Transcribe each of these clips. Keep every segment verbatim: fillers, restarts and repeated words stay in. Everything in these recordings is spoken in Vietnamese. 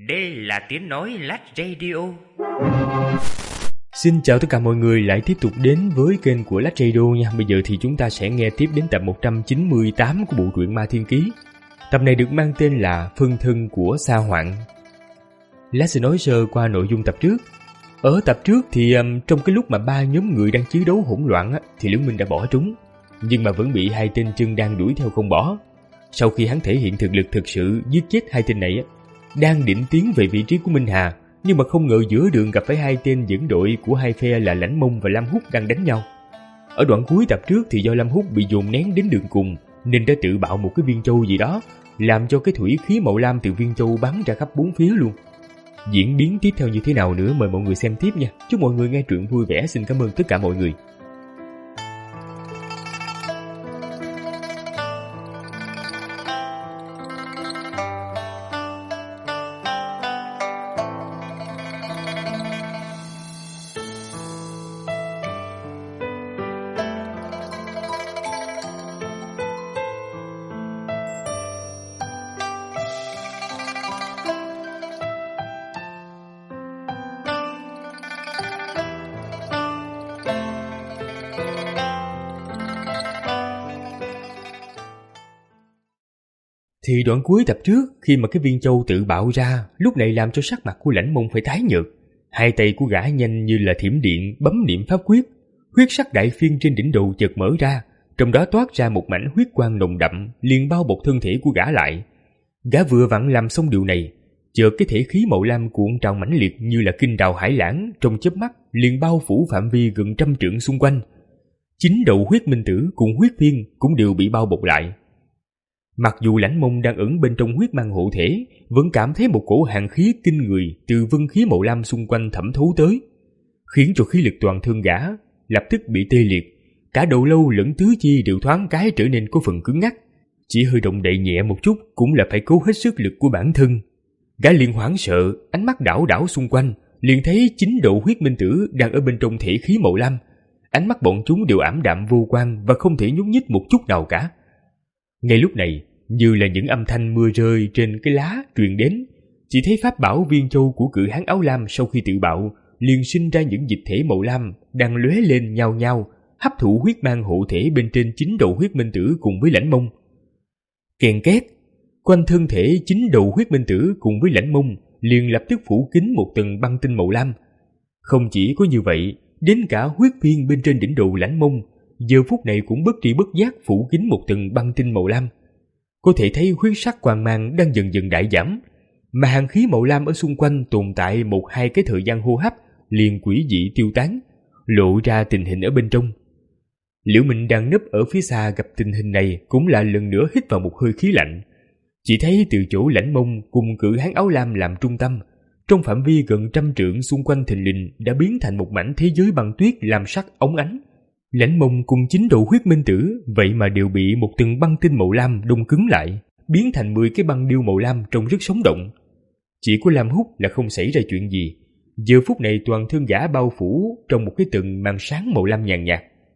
Đây là tiếng nói Lách Radio. Xin chào tất cả mọi người lại tiếp tục đến với kênh của Lách Radio nha. Bây giờ thì chúng ta sẽ nghe tiếp đến tập một trăm chín mươi tám của bộ truyện Ma Thiên Ký. Tập này được mang tên là Phân thân của Sa Hoạn. Lách sẽ nói sơ qua nội dung tập trước. Ở tập trước thì um, trong cái lúc mà ba nhóm người đang chiến đấu hỗn loạn á, thì Liễu Minh đã bỏ trốn, nhưng mà vẫn bị hai tên chân đang đuổi theo không bỏ. Sau khi hắn thể hiện thực lực thực sự giết chết hai tên này á, đang định tiến về vị trí của Minh Hà, nhưng mà không ngờ giữa đường gặp phải hai tên dẫn đội của hai phe là Lãnh Mông và Lam Húc đang đánh nhau. Ở đoạn cuối tập trước thì do Lam Húc bị dồn nén đến đường cùng nên đã tự bạo một cái viên châu gì đó, làm cho cái thủy khí màu lam từ viên châu bắn ra khắp bốn phía luôn. Diễn biến tiếp theo như thế nào nữa mời mọi người xem tiếp nha. Chúc mọi người nghe truyện vui vẻ. Xin cảm ơn tất cả mọi người. Thì đoạn cuối tập trước, khi mà cái viên châu tự bạo ra, lúc này làm cho sắc mặt của Lãnh Mông phải tái nhợt. Hai tay của gã nhanh như là thiểm điện bấm niệm pháp quyết, huyết sắc đại phiên trên đỉnh đầu chợt mở ra, trong đó toát ra một mảnh huyết quang nồng đậm, liền bao bọc thân thể của gã lại. Gã vừa vặn làm xong điều này, chợt cái thể khí màu lam cuộn trào mãnh liệt như là kinh đào hải lãng, trong chớp mắt liền bao phủ phạm vi gần trăm trượng xung quanh. Chính đầu huyết minh tử cùng huyết phiên cũng đều bị bao bọc lại. Mặc dù Lãnh Mông đang ẩn bên trong huyết mang hộ thể, vẫn cảm thấy một cổ hàn khí kinh người từ vân khí màu lam xung quanh thẩm thấu tới, khiến cho khí lực toàn thân gã lập tức bị tê liệt, cả đầu lâu lẫn tứ chi đều thoáng cái trở nên có phần cứng ngắc, chỉ hơi động đậy nhẹ một chút cũng là phải cố hết sức lực của bản thân. Gã liền hoảng sợ, ánh mắt đảo đảo xung quanh, liền thấy chính độ huyết minh tử đang ở bên trong thể khí màu lam. Ánh mắt bọn chúng đều ảm đạm vô quang và không thể nhúc nhích một chút nào cả. Ngay lúc này, như là những âm thanh mưa rơi trên cái lá truyền đến, chỉ thấy pháp bảo viên châu của cự hán áo lam sau khi tự bạo liền sinh ra những dịch thể màu lam đang lóe lên nhao nhao, hấp thụ huyết mang hộ thể bên trên chính đầu huyết minh tử cùng với Lãnh Mông. Kèn két, quanh thân thể chính đầu huyết minh tử cùng với Lãnh Mông liền lập tức phủ kín một tầng băng tinh màu lam. Không chỉ có như vậy, đến cả huyết phiên bên trên đỉnh đầu Lãnh Mông giờ phút này cũng bất tri bất giác phủ kín một tầng băng tinh màu lam. Có thể thấy huyết sắc quang mang đang dần dần đại giảm, mà hàn khí màu lam ở xung quanh tồn tại một hai cái thời gian hô hấp liền quỷ dị tiêu tán, lộ ra tình hình ở bên trong. Liễu Minh đang nấp ở phía xa gặp tình hình này cũng là lần nữa hít vào một hơi khí lạnh. Chỉ thấy từ chỗ Lãnh Mông cùng cự hán áo lam làm trung tâm, trong phạm vi gần trăm trượng xung quanh thình lình đã biến thành một mảnh thế giới băng tuyết làm sắc óng ánh. Lãnh Mông cùng chính độ huyết minh tử vậy mà đều bị một tầng băng tinh màu lam đông cứng lại, biến thành mười cái băng điêu màu lam trông rất sống động. Chỉ có Lam Húc là không xảy ra chuyện gì, giờ phút này toàn thân gã bao phủ trong một cái tầng màn sáng màu lam nhàn nhạt.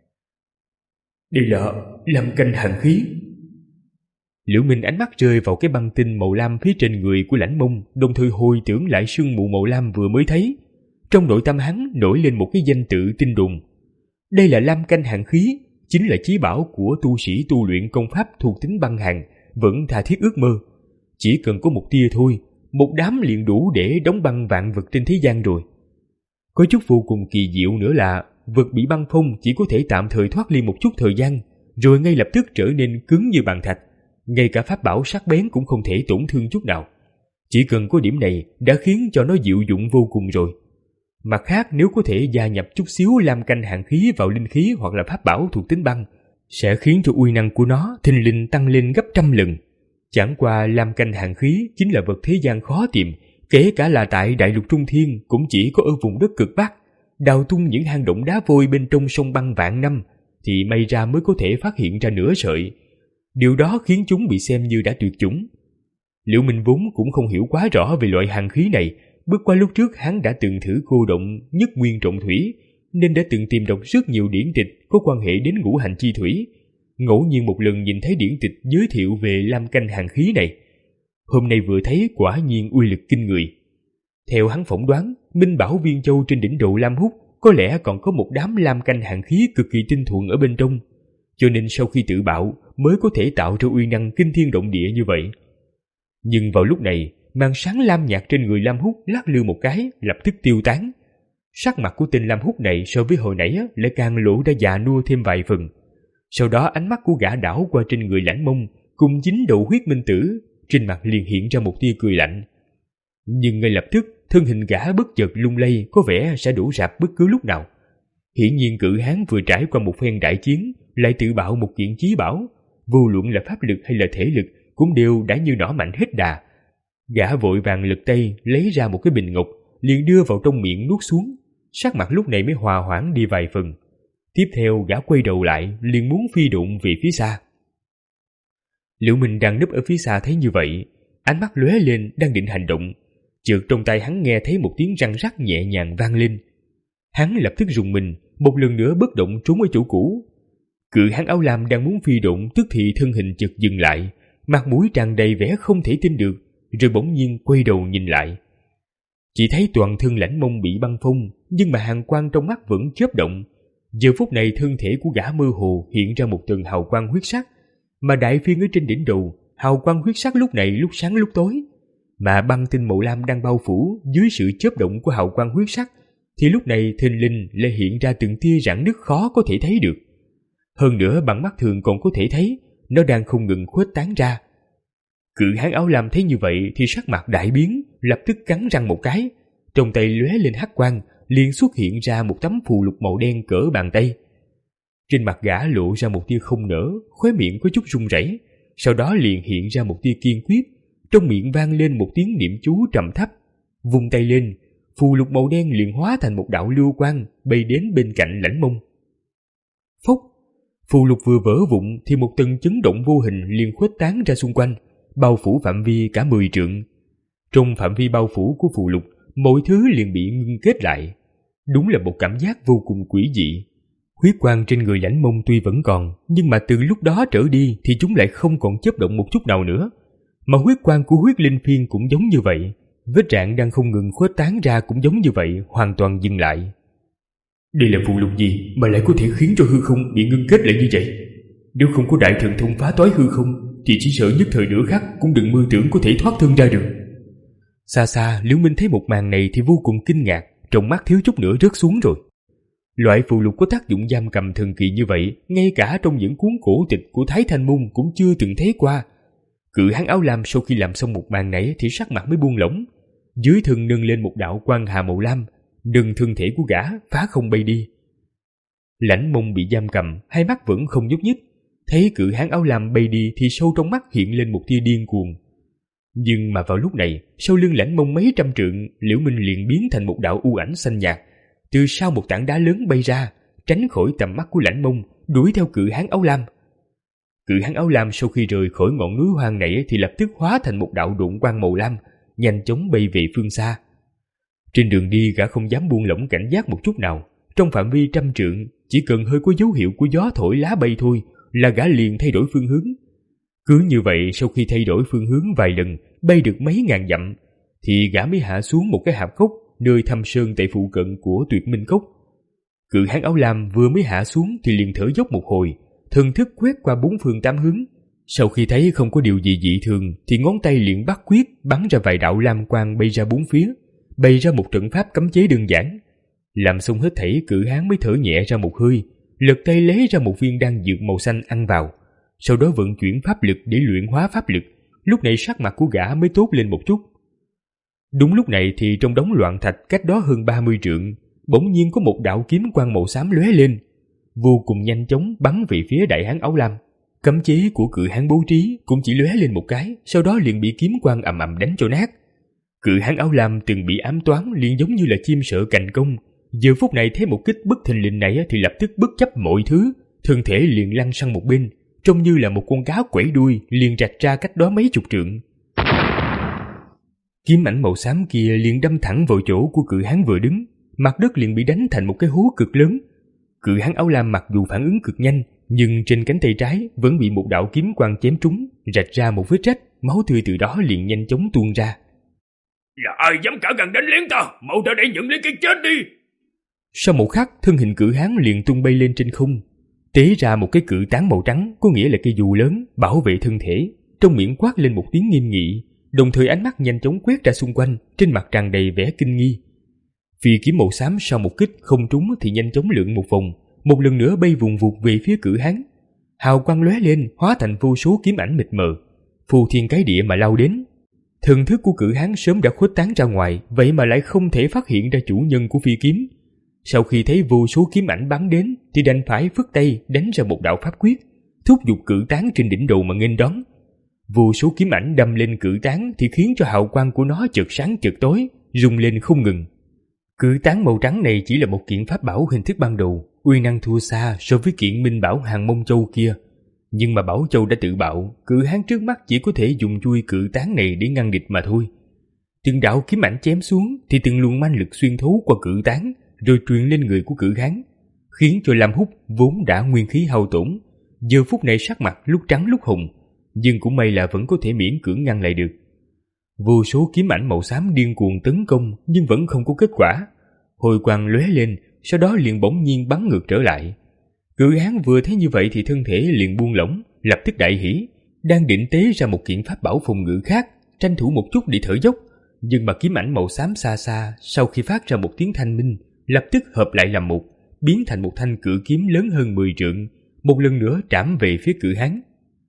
Đây là lam canh hàn khí. Liễu Minh ánh mắt rơi vào cái băng tinh màu lam phía trên người của Lãnh Mông, đồng thời hồi tưởng lại sương mù màu lam vừa mới thấy. Trong nội tâm hắn nổi lên một cái danh tự tin đồn. Đây là lam canh hàn khí, chính là chí bảo của tu sĩ tu luyện công pháp thuộc tính băng hàn, vẫn tha thiết ước mơ. Chỉ cần có một tia thôi, một đám liền đủ để đóng băng vạn vật trên thế gian rồi. Có chút vô cùng kỳ diệu nữa là vật bị băng phong chỉ có thể tạm thời thoát ly một chút thời gian, rồi ngay lập tức trở nên cứng như bàn thạch. Ngay cả pháp bảo sắc bén cũng không thể tổn thương chút nào. Chỉ cần có điểm này đã khiến cho nó diệu dụng vô cùng rồi. Mặt khác, nếu có thể gia nhập chút xíu lam canh hàn khí vào linh khí hoặc là pháp bảo thuộc tính băng, sẽ khiến cho uy năng của nó thình lình tăng lên gấp trăm lần. Chẳng qua lam canh hàn khí chính là vật thế gian khó tìm, kể cả là tại đại lục Trung Thiên cũng chỉ có ở vùng đất cực Bắc, đào tung những hang động đá vôi bên trong sông băng vạn năm thì may ra mới có thể phát hiện ra nửa sợi. Điều đó khiến chúng bị xem như đã tuyệt chủng. Liễu Minh vốn cũng không hiểu quá rõ về loại hàn khí này, bước qua lúc trước hắn đã từng thử cô động nhất nguyên trọng thủy, nên đã từng tìm đọc rất nhiều điển tịch có quan hệ đến ngũ hành chi thủy. Ngẫu nhiên một lần nhìn thấy điển tịch giới thiệu về lam canh hàn khí này, hôm nay vừa thấy quả nhiên uy lực kinh người. Theo hắn phỏng đoán, Minh Bảo Viên Châu trên đỉnh độ Lam Húc có lẽ còn có một đám lam canh hàn khí cực kỳ tinh thuần ở bên trong, cho nên sau khi tự bạo mới có thể tạo ra uy năng kinh thiên động địa như vậy. Nhưng vào lúc này, màn sáng lam nhạt trên người Lam Húc lắc lư một cái, lập tức tiêu tán. Sắc mặt của tên Lam Húc này so với hồi nãy lại càng lộ ra già nua thêm vài phần. Sau đó ánh mắt của gã đảo qua trên người Lãnh Mông cùng dính độ huyết minh tử, trên mặt liền hiện ra một tia cười lạnh. Nhưng ngay lập tức thân hình gã bất chợt lung lay, có vẻ sẽ đổ rạp bất cứ lúc nào. Hiển nhiên cự hán vừa trải qua một phen đại chiến, lại tự bạo một kiện chí bảo, vô luận là pháp lực hay là thể lực cũng đều đã như nỏ mạnh hết đà. Gã vội vàng lật tay lấy ra một cái bình ngọc, liền đưa vào trong miệng nuốt xuống, sắc mặt lúc này mới hòa hoãn đi vài phần. Tiếp theo gã quay đầu lại, liền muốn phi độn về phía xa. Liễu Minh đang núp ở phía xa thấy như vậy, ánh mắt lóe lên đang định hành động, chợt trong tay hắn nghe thấy một tiếng răng rắc nhẹ nhàng vang lên. Hắn lập tức rùng mình, một lần nữa bất động trốn ở chỗ cũ. Cự hán áo lam đang muốn phi độn tức thì thân hình chợt dừng lại, mặt mũi tràn đầy vẻ không thể tin được, rồi bỗng nhiên quay đầu nhìn lại. Chỉ thấy toàn thân Lãnh Mông bị băng phong, nhưng mà hàn quang trong mắt vẫn chớp động. Giờ phút này thân thể của gã mơ hồ hiện ra một tầng hào quang huyết sắc, mà đại phiên ở trên đỉnh đầu, hào quang huyết sắc lúc này lúc sáng lúc tối, mà băng tinh màu lam đang bao phủ dưới sự chớp động của hào quang huyết sắc, thì lúc này thình lình lại hiện ra từng tia rạn nứt khó có thể thấy được. Hơn nữa bằng mắt thường còn có thể thấy nó đang không ngừng khuếch tán ra. Cự hán áo lam thấy như vậy thì sắc mặt đại biến, lập tức cắn răng một cái, trong tay lóe lên hắc quang, liền xuất hiện ra một tấm phù lục màu đen cỡ bàn tay. Trên mặt gã lộ ra một tia không nở, khóe miệng có chút run rẩy, sau đó liền hiện ra một tia kiên quyết, trong miệng vang lên một tiếng niệm chú trầm thấp, vung tay lên, phù lục màu đen liền hóa thành một đạo lưu quang bay đến bên cạnh Lãnh Mông. Phốc, phù lục vừa vỡ vụn thì một tầng chấn động vô hình liền khuếch tán ra xung quanh, bao phủ phạm vi cả mười trượng. Trong phạm vi bao phủ của phù lục, mọi thứ liền bị ngưng kết lại. Đúng là một cảm giác vô cùng quỷ dị. Huyết quang trên người Lãnh Mông tuy vẫn còn, nhưng mà từ lúc đó trở đi thì chúng lại không còn chớp động một chút nào nữa. Mà huyết quang của huyết linh phiên cũng giống như vậy, vết rạn đang không ngừng khuếch tán ra cũng giống như vậy, hoàn toàn dừng lại. Đây là phù lục gì mà lại có thể khiến cho hư không bị ngưng kết lại như vậy? Nếu không có đại thần thông phá toái hư không thì chỉ sợ nhất thời nửa khắc cũng đừng mơ tưởng có thể thoát thân ra được. Xa xa Liễu Minh thấy một màn này thì vô cùng kinh ngạc, trong mắt thiếu chút nữa rớt xuống rồi. Loại phù lục có tác dụng giam cầm thần kỳ như vậy, ngay cả trong những cuốn cổ tịch của Thái Thanh Môn cũng chưa từng thấy qua. Cự hán áo lam sau khi làm xong một màn này thì sắc mặt mới buông lỏng, dưới thân nâng lên một đạo quang hà màu lam, nâng thân thể của gã phá không bay đi. Lãnh Mông bị giam cầm, hai mắt vẫn không nhúc nhích, thấy cự hán áo lam bay đi thì sâu trong mắt hiện lên một tia điên cuồng. Nhưng mà vào lúc này, sau lưng Lãnh Mông mấy trăm trượng, Liễu Minh liền biến thành một đạo u ảnh xanh nhạt, từ sau một tảng đá lớn bay ra, tránh khỏi tầm mắt của Lãnh Mông, đuổi theo cự hán áo lam. Cự hán áo lam sau khi rời khỏi ngọn núi hoang này thì lập tức hóa thành một đạo độn quang màu lam, nhanh chóng bay về phương xa. Trên đường đi gã không dám buông lỏng cảnh giác một chút nào, trong phạm vi trăm trượng, chỉ cần hơi có dấu hiệu của gió thổi lá bay thôi là gã liền thay đổi phương hướng. Cứ như vậy sau khi thay đổi phương hướng vài lần, bay được mấy ngàn dặm, thì gã mới hạ xuống một cái hạp cốc nơi thâm sơn tại phụ cận của Tuyệt Minh Cốc. Cự hán áo lam vừa mới hạ xuống thì liền thở dốc một hồi, thần thức quét qua bốn phương tám hướng. Sau khi thấy không có điều gì dị thường thì ngón tay liền bắt quyết bắn ra vài đạo lam quang bay ra bốn phía, bày ra một trận pháp cấm chế đơn giản. Làm xong hết thảy, cự hán mới thở nhẹ ra một hơi, lật tay lấy ra một viên đan dược màu xanh ăn vào, sau đó vận chuyển pháp lực để luyện hóa pháp lực. Lúc này sắc mặt của gã mới tốt lên một chút. Đúng lúc này thì trong đống loạn thạch cách đó hơn ba mươi trượng, bỗng nhiên có một đạo kiếm quang màu xám lóe lên, vô cùng nhanh chóng bắn về phía đại hán áo lam. Cấm chế của cự hán bố trí cũng chỉ lóe lên một cái, sau đó liền bị kiếm quang ầm ầm đánh cho nát. Cự hán áo lam từng bị ám toán liền giống như là chim sợ cành công, giờ phút này thấy một kích bất thình lình này thì lập tức bất chấp mọi thứ, thân thể liền lăn sang một bên, trông như là một con cá quẩy đuôi liền rạch ra cách đó mấy chục trượng. Kiếm ảnh màu xám kia liền đâm thẳng vào chỗ của cự hán vừa đứng, mặt đất liền bị đánh thành một cái hố cực lớn. Cự hán áo lam mặc dù phản ứng cực nhanh, nhưng trên cánh tay trái vẫn bị một đạo kiếm quang chém trúng, rạch ra một vết rách. máu tươi từ đó liền nhanh chóng tuôn ra. Là ai dám cả gần đến liếng ta, mau ra đây nhận lấy cái chết đi. Sau một khắc, thân hình cự hán liền tung bay lên trên không, tế ra một cái cự tán màu trắng, có nghĩa là cây dù lớn, bảo vệ thân thể, trong miệng quát lên một tiếng nghiêm nghị, đồng thời ánh mắt nhanh chóng quét ra xung quanh, trên mặt tràn đầy vẻ kinh nghi. Phi kiếm màu xám sau một kích không trúng thì nhanh chóng lượn một vòng, một lần nữa bay vùng vụt về phía cự hán. Hào quang lóe lên, hóa thành vô số kiếm ảnh mịt mờ, phù thiên cái địa mà lao đến. Thần thức của cự hán sớm đã khuếch tán ra ngoài, vậy mà lại không thể phát hiện ra chủ nhân của phi kiếm. Sau khi thấy vô số kiếm ảnh bắn đến thì đành phải phất tay đánh ra một đạo pháp quyết, thúc giục cự tán trên đỉnh đầu mà nghênh đón. Vô số kiếm ảnh đâm lên cự tán thì khiến cho hào quang của nó chợt sáng chợt tối, rung lên không ngừng. Cự tán màu trắng này chỉ là một kiện pháp bảo hình thức ban đầu, uy năng thua xa so với kiện minh bảo Hàng Mông Châu kia. Nhưng mà Bảo Châu đã tự bạo, cự hán trước mắt chỉ có thể dùng chui cự tán này để ngăn địch mà thôi. Từng đạo kiếm ảnh chém xuống thì từng luồng manh lực xuyên thấu qua cự tán, rồi truyền lên người của cự hán, khiến cho Lam Húc vốn đã nguyên khí hao tổn, giờ phút này sắc mặt lúc trắng lúc hồng, nhưng cũng may là vẫn có thể miễn cưỡng ngăn lại được. Vô số kiếm ảnh màu xám điên cuồng tấn công nhưng vẫn không có kết quả. Hồi quang lóe lên, sau đó liền bỗng nhiên bắn ngược trở lại. Cự hán vừa thấy như vậy thì thân thể liền buông lỏng, lập tức đại hỉ, đang định tế ra một kiện pháp bảo phòng ngự khác, tranh thủ một chút để thở dốc, nhưng mà kiếm ảnh màu xám xa xa sau khi phát ra một tiếng thanh minh, lập tức hợp lại làm một, biến thành một thanh cự kiếm lớn hơn mười trượng, một lần nữa trảm về phía cự hán.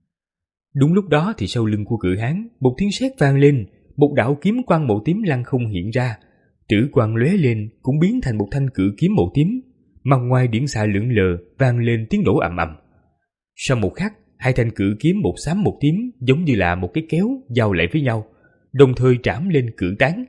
Đúng lúc đó thì sau lưng của cự hán, một tiếng sét vang lên, một đạo kiếm quang màu tím lăng không hiện ra, tử quang lóe lên cũng biến thành một thanh cự kiếm màu tím, mặt ngoài điển xạ lượn lờ vang lên tiếng nổ ầm ầm. Sau một khắc, hai thanh cự kiếm một xám một tím giống như là một cái kéo giao lại với nhau, đồng thời trảm lên cự tán.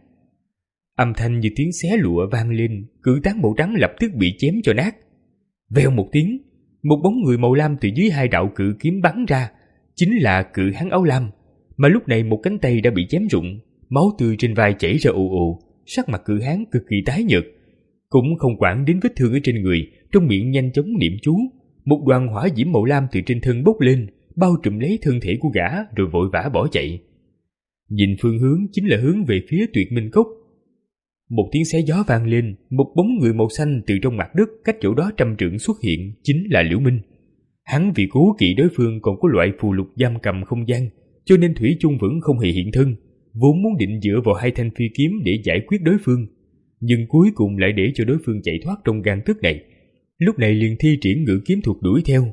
Âm thanh như tiếng xé lụa vang lên, cự tán màu trắng lập tức bị chém cho nát. Vèo một tiếng, một bóng người màu lam từ dưới hai đạo cự kiếm bắn ra, chính là cự hán áo lam, mà lúc này một cánh tay đã bị chém rụng, máu tươi trên vai chảy ra ồ ồ, sắc mặt cự hán cực kỳ tái nhợt, cũng không quản đến vết thương ở trên người, trong miệng nhanh chóng niệm chú, một đoàn hỏa diễm màu lam từ trên thân bốc lên, bao trùm lấy thân thể của gã rồi vội vã bỏ chạy. Nhìn phương hướng chính là hướng về phía Tuyệt Minh Cốc. Một tiếng xé gió vang lên, một bóng người màu xanh từ trong mặt đất cách chỗ đó trăm trượng xuất hiện, chính là Liễu Minh. Hắn vì cố kỵ đối phương còn có loại phù lục giam cầm không gian, cho nên thủy chung vẫn không hề hiện thân, vốn muốn định dựa vào hai thanh phi kiếm để giải quyết đối phương, nhưng cuối cùng lại để cho đối phương chạy thoát trong gang tấc này. Lúc này liền thi triển ngự kiếm thuật đuổi theo.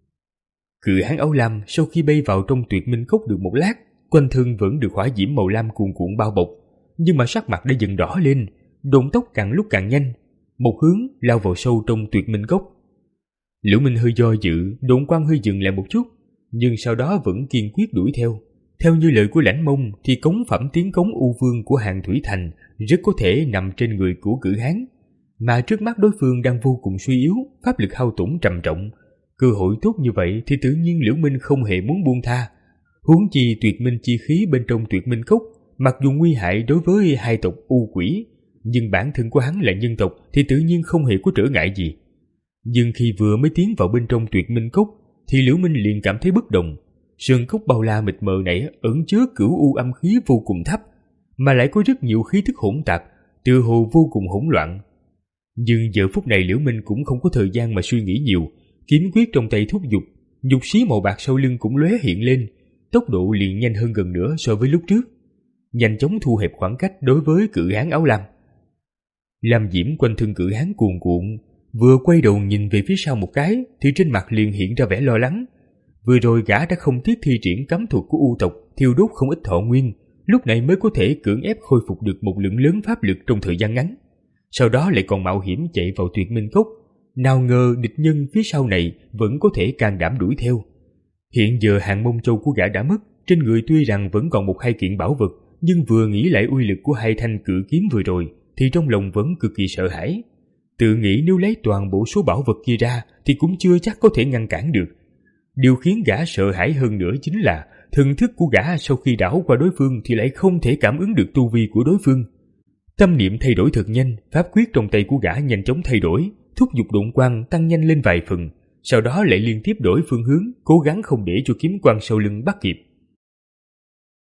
Cự hán áo lam sau khi bay vào trong Tuyệt Minh Cốc được một lát, quanh thân vẫn được hỏa diễm màu lam cuồn cuộn bao bọc, nhưng mà sắc mặt đã dần đỏ lên, độn tốc càng lúc càng nhanh, một hướng lao vào sâu trong Tuyệt Minh Cốc. Liễu Minh hơi do dự, độn quang hơi dừng lại một chút, nhưng sau đó vẫn kiên quyết đuổi theo. Theo như lời của Lãnh Mông thì cống phẩm tiến cống U Vương của Hàng Thủy Thành rất có thể nằm trên người của cự hán, mà trước mắt đối phương đang vô cùng suy yếu, pháp lực hao tổn trầm trọng. Cơ hội tốt như vậy thì tự nhiên Liễu Minh không hề muốn buông tha. Huống chi Tuyệt Minh chi khí bên trong Tuyệt Minh Cốc mặc dù nguy hại đối với hai tộc U Quỷ, nhưng bản thân của hắn là nhân tộc thì tự nhiên không hề có trở ngại gì. Nhưng khi vừa mới tiến vào bên trong Tuyệt Minh Cốc thì Liễu Minh liền cảm thấy bất đồng. Sơn cốc bao la mịt mờ này ẩn chứa cửu u âm khí vô cùng thấp, mà lại có rất nhiều khí thức hỗn tạp, tựa hồ vô cùng hỗn loạn. Nhưng giờ phút này Liễu Minh cũng không có thời gian mà suy nghĩ nhiều, kiếm quyết trong tay thúc giục, nhục xí màu bạc sau lưng cũng lóe hiện lên, tốc độ liền nhanh hơn gần nữa so với lúc trước, nhanh chóng thu hẹp khoảng cách đối với cự hán áo lam. Lam diễm quanh thân cự hán cuồn cuộn, vừa quay đầu nhìn về phía sau một cái thì trên mặt liền hiện ra vẻ lo lắng. Vừa rồi gã đã không tiếc thi triển cấm thuật của U tộc, thiêu đốt không ít thọ nguyên, lúc này mới có thể cưỡng ép khôi phục được một lượng lớn pháp lực trong thời gian ngắn. Sau đó lại còn mạo hiểm chạy vào Tuyệt Minh Cốc, nào ngờ địch nhân phía sau này vẫn có thể can đảm đuổi theo. Hiện giờ Hàng Mông Châu của gã đã mất, trên người tuy rằng vẫn còn một hai kiện bảo vật, nhưng vừa nghĩ lại uy lực của hai thanh cự kiếm vừa rồi thì trong lòng vẫn cực kỳ sợ hãi. Tự nghĩ nếu lấy toàn bộ số bảo vật kia ra thì cũng chưa chắc có thể ngăn cản được. Điều khiến gã sợ hãi hơn nữa chính là thần thức của gã sau khi đảo qua đối phương thì lại không thể cảm ứng được tu vi của đối phương. Tâm niệm thay đổi thật nhanh, pháp quyết trong tay của gã nhanh chóng thay đổi, thúc giục độn quang tăng nhanh lên vài phần, sau đó lại liên tiếp đổi phương hướng, cố gắng không để cho kiếm quang sau lưng bắt kịp.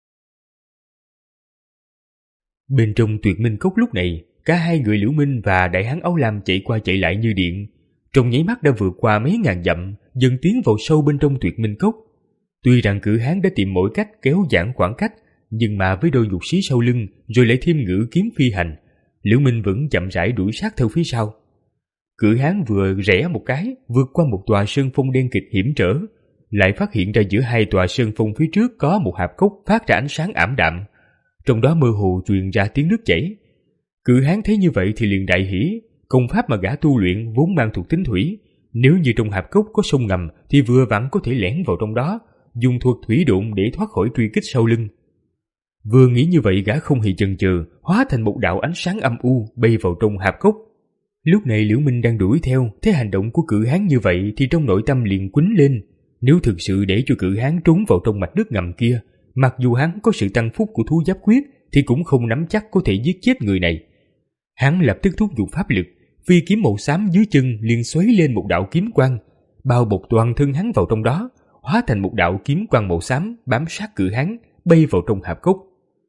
Bên trong Tuyệt Minh Cốc lúc này, cả hai người Liễu Minh và đại hán áo lam chạy qua chạy lại như điện, trong nháy mắt đã vượt qua mấy ngàn dặm, dần tiến vào sâu bên trong Tuyệt Minh Cốc. Tuy rằng cử hán đã tìm mọi cách kéo giãn khoảng cách, nhưng mà với đôi nhục sĩ sau lưng rồi lại thêm ngự kiếm phi hành, Liễu Minh vẫn chậm rãi đuổi sát theo phía sau. Cử hán vừa rẽ một cái, vượt qua một tòa sơn phong đen kịt hiểm trở, lại phát hiện ra giữa hai tòa sơn phong phía trước có một hạp cốc phát ra ánh sáng ảm đạm, trong đó mơ hồ truyền ra tiếng nước chảy. Cử hán thấy như vậy thì liền đại hỉ, công pháp mà gã tu luyện vốn mang thuộc tính thủy, nếu như trong hạp cốc có sông ngầm thì vừa vặn có thể lẻn vào trong đó, dùng thuật thủy độn để thoát khỏi truy kích sau lưng. Vừa nghĩ như vậy, gã không hề chần chừ, hóa thành một đạo ánh sáng âm u bay vào trong hạp cốc. Lúc này Liễu Minh đang đuổi theo, thấy hành động của cự hán như vậy thì trong nội tâm liền quýnh lên. Nếu thực sự để cho cự hán trốn vào trong mạch nước ngầm kia, mặc dù hắn có sự tăng phúc của thú giáp quyết thì cũng không nắm chắc có thể giết chết người này. Hắn lập tức thúc giục pháp lực, phi kiếm màu xám dưới chân liền xoáy lên một đạo kiếm quang, bao bọc toàn thân hắn vào trong đó, hóa thành một đạo kiếm quang màu xám bám sát cự hán, bay vào trong hạp cốc.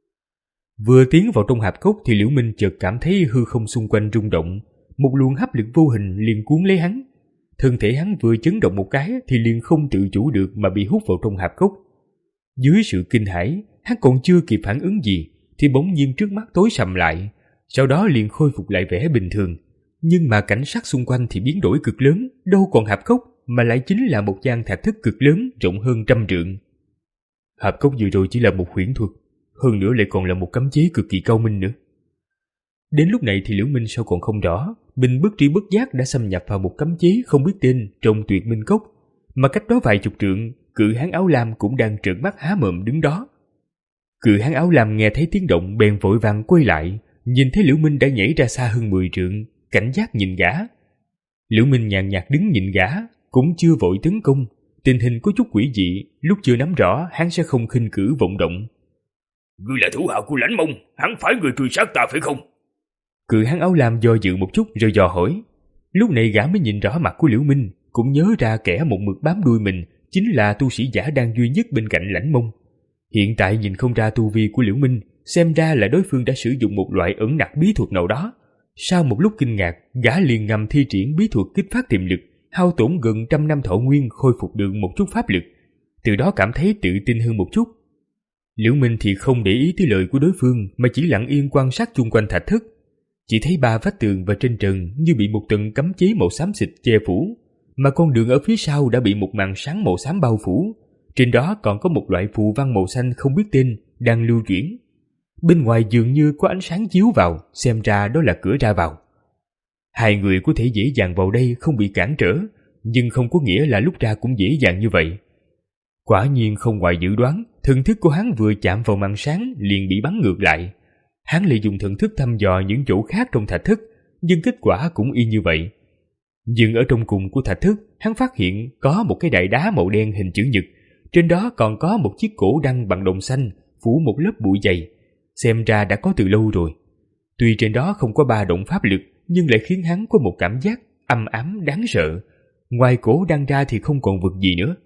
Vừa tiến vào trong hạp cốc thì Liễu Minh chợt cảm thấy hư không xung quanh rung động, một luồng hấp lực vô hình liền cuốn lấy hắn. Thân thể hắn vừa chấn động một cái thì liền không tự chủ được mà bị hút vào trong hạp cốc. Dưới sự kinh hãi, hắn còn chưa kịp phản ứng gì thì bỗng nhiên trước mắt tối sầm lại, sau đó liền khôi phục lại vẻ bình thường. Nhưng mà cảnh sắc xung quanh thì biến đổi cực lớn, đâu còn hạp cốc mà lại chính là một gian thạch thất cực lớn rộng hơn trăm trượng. Hạp cốc vừa rồi chỉ là một huyễn thuật, hơn nữa lại còn là một cấm chế cực kỳ cao minh nữa. Đến lúc này thì Liễu Minh sao còn không rõ, mình bất tri bất giác đã xâm nhập vào một cấm chế không biết tên trong Tuyệt Minh Cốc, mà cách đó vài chục trượng, cự hán áo lam cũng đang trợn mắt há mồm đứng đó. Cự hán áo lam nghe thấy tiếng động bèn vội vàng quay lại, nhìn thấy Liễu Minh đã nhảy ra xa hơn mười trượng, cảnh giác nhìn gã. Liễu Minh nhàn nhạt đứng nhìn gã, cũng chưa vội tấn công. Tình hình có chút quỷ dị, lúc chưa nắm rõ hắn sẽ không khinh cử vọng động. Ngươi là thủ hạ của Lãnh Mông, hắn phải người truy sát ta phải không? Cự hán áo lam do dự một chút rồi dò hỏi. Lúc này gã mới nhìn rõ mặt của Liễu Minh, cũng nhớ ra kẻ một mực bám đuôi mình chính là tu sĩ giả đang duy nhất bên cạnh Lãnh Mông. Hiện tại nhìn không ra tu vi của Liễu Minh, xem ra là đối phương đã sử dụng một loại ẩn nặc bí thuật nào đó. Sau một lúc kinh ngạc, gã liền ngầm thi triển bí thuật kích phát tiềm lực, hao tổn gần trăm năm thọ nguyên khôi phục được một chút pháp lực, từ đó cảm thấy tự tin hơn một chút. Liễu Minh thì không để ý tới lời của đối phương mà chỉ lặng yên quan sát chung quanh thạch thất. Chỉ thấy ba vách tường và trên trần như bị một tầng cấm chế màu xám xịt che phủ, mà con đường ở phía sau đã bị một màn sáng màu xám bao phủ. Trên đó còn có một loại phù văn màu xanh không biết tên đang lưu chuyển. Bên ngoài dường như có ánh sáng chiếu vào, xem ra đó là cửa ra vào. Hai người có thể dễ dàng vào đây không bị cản trở, nhưng không có nghĩa là lúc ra cũng dễ dàng như vậy. Quả nhiên không ngoài dự đoán, thần thức của hắn vừa chạm vào màn sáng liền bị bắn ngược lại. Hắn lại dùng thần thức thăm dò những chỗ khác trong thạch thất, nhưng kết quả cũng y như vậy. Nhưng ở trong cùng của thạch thất, hắn phát hiện có một cái đại đá màu đen hình chữ nhật, trên đó còn có một chiếc cổ đăng bằng đồng xanh phủ một lớp bụi dày, xem ra đã có từ lâu rồi. Tuy trên đó không có ba động pháp lực, nhưng lại khiến hắn có một cảm giác âm ám đáng sợ. Ngoài cổ đăng ra thì không còn vật gì nữa.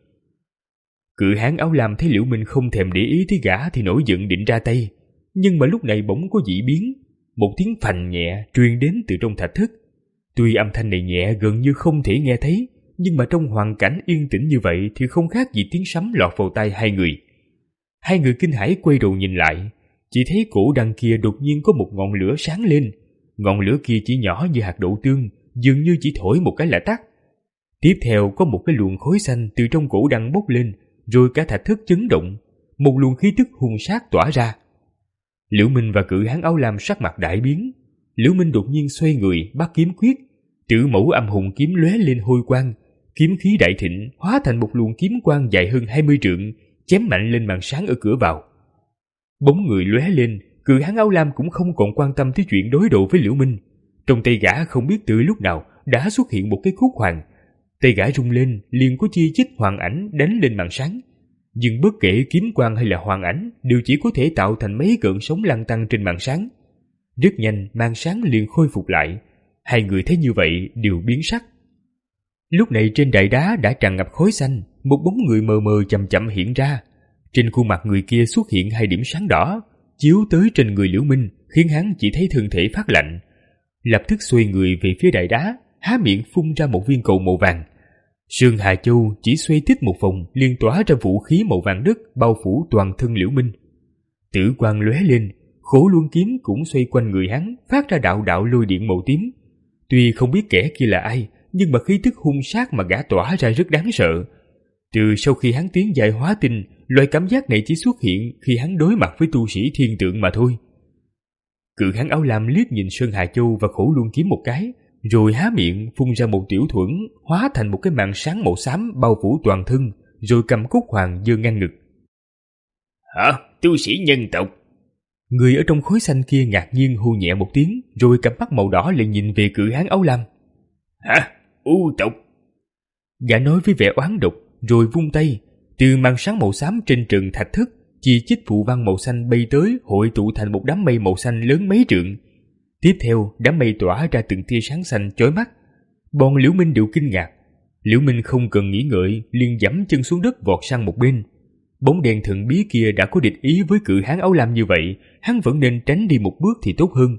Cự hán áo lam thấy Liễu Minh không thèm để ý tới gã thì nổi giận định ra tay, nhưng mà lúc này bỗng có dị biến. Một tiếng phành nhẹ truyền đến từ trong thạch thất. Tuy âm thanh này nhẹ gần như không thể nghe thấy, nhưng mà trong hoàn cảnh yên tĩnh như vậy thì không khác gì tiếng sấm lọt vào tai hai người. Hai người kinh hãi quay đầu nhìn lại, chỉ thấy cổ đăng kia đột nhiên có một ngọn lửa sáng lên. Ngọn lửa kia chỉ nhỏ như hạt đậu tương, dường như chỉ thổi một cái là tắt. Tiếp theo có một cái luồng khói xanh từ trong cổ đăng bốc lên, rồi cả thạch thất chấn động, một luồng khí tức hung sát tỏa ra. Liễu Minh và cự hán áo lam sắc mặt đại biến. Liễu Minh đột nhiên xoay người bắt kiếm quyết, Tử Mẫu Âm Hùng kiếm lóe lên hôi quang, kiếm khí đại thịnh hóa thành một luồng kiếm quang dài hơn hai mươi trượng, chém mạnh lên màn sáng ở cửa vào. Bóng người lóe lên, cự hán áo lam cũng không còn quan tâm tới chuyện đối đầu với Liễu Minh. Trong tay gã không biết từ lúc nào đã xuất hiện một cái khúc hoàng, tay gã rung lên liền có chi chít hoàng ảnh đánh lên màn sáng. Nhưng bất kể kiếm quang hay là hoàng ảnh đều chỉ có thể tạo thành mấy cơn sóng lăn tăn trên màn sáng. Rất nhanh màn sáng liền khôi phục lại. Hai người thấy như vậy đều biến sắc. Lúc này trên đại đá đã tràn ngập khói xanh, một bóng người mờ mờ chậm chậm hiện ra. Trên khuôn mặt người kia xuất hiện hai điểm sáng đỏ, chiếu tới trên người Liễu Minh, khiến hắn chỉ thấy thân thể phát lạnh. Lập tức xoay người về phía đại đá, há miệng phun ra một viên cầu màu vàng. Sương Hà Châu chỉ xoay tít một vòng liền tỏa ra vũ khí màu vàng đất bao phủ toàn thân Liễu Minh. Tử quang lóe lên, Khổ Luân kiếm cũng xoay quanh người hắn, phát ra đạo đạo lôi điện màu tím. Tuy không biết kẻ kia là ai, nhưng mà khí tức hung sát mà gã tỏa ra rất đáng sợ. Từ sau khi hắn tiến giai hóa tinh, loại cảm giác này chỉ xuất hiện khi hắn đối mặt với tu sĩ thiên tượng mà thôi. Cự hán áo lam liếc nhìn Sơn Hà Châu và Khổ Luân kiếm một cái, rồi há miệng phun ra một tiểu thuẫn, hóa thành một cái màn sáng màu xám bao phủ toàn thân, rồi cầm cúc hoàng giơ ngang ngực. Hả? Tu sĩ nhân tộc? Người ở trong khối xanh kia ngạc nhiên hô nhẹ một tiếng, rồi cặp mắt màu đỏ lại nhìn về cự hán áo lam. Hả? U tộc? Gã nói với vẻ oán độc, rồi vung tay, từ màn sáng màu xám trên trần thạch thất, chi chít phù văn màu xanh bay tới, hội tụ thành một đám mây màu xanh lớn mấy trượng. Tiếp theo, đám mây tỏa ra từng tia sáng xanh chói mắt. Bọn Liễu Minh đều kinh ngạc. Liễu Minh không cần nghĩ ngợi, liền giẫm chân xuống đất vọt sang một bên. Bóng đèn thần bí kia đã có địch ý với cự hán áo lam như vậy, hắn vẫn nên tránh đi một bước thì tốt hơn.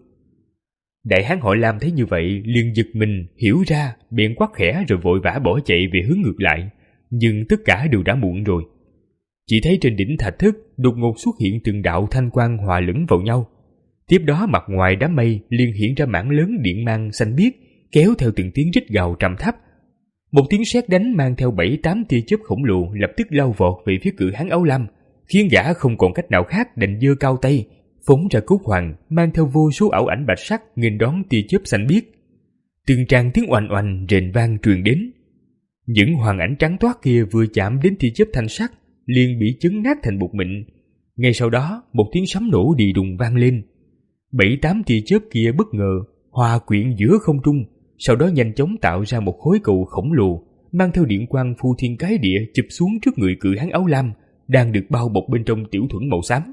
Đại hán họ Lam thấy như vậy, liền giật mình, hiểu ra, bèn quát khẽ rồi vội vã bỏ chạy về hướng ngược lại. Nhưng tất cả đều đã muộn rồi. Chỉ thấy trên đỉnh thạch thất đột ngột xuất hiện từng đạo thanh quang hòa lẫn vào nhau. Tiếp đó mặt ngoài đám mây liền hiện ra mảng lớn điện mang xanh biếc, kéo theo từng tiếng rít gào trầm thấp. Một tiếng sét đánh mang theo bảy tám tia chớp khổng lồ lập tức lao vọt về phía cự hán áo lam, khiến gã không còn cách nào khác đành giơ cao tay, phóng ra cúc hoàng mang theo vô số ảo ảnh bạch sắc nghênh đón tia chớp xanh biếc. Từng tràng tiếng oanh oanh rền vang truyền đến. Những hoàng ảnh trắng toát kia vừa chạm đến tia chớp thanh sắc, liền bị chấn nát thành bột mịn. Ngay sau đó, một tiếng sấm nổ đi đùng vang lên. Bảy tám tia chớp kia bất ngờ hòa quyện giữa không trung, sau đó nhanh chóng tạo ra một khối cầu khổng lồ, mang theo điện quang phu thiên cái địa chụp xuống trước người cự hán áo lam, đang được bao bọc bên trong tiểu thuẫn màu xám.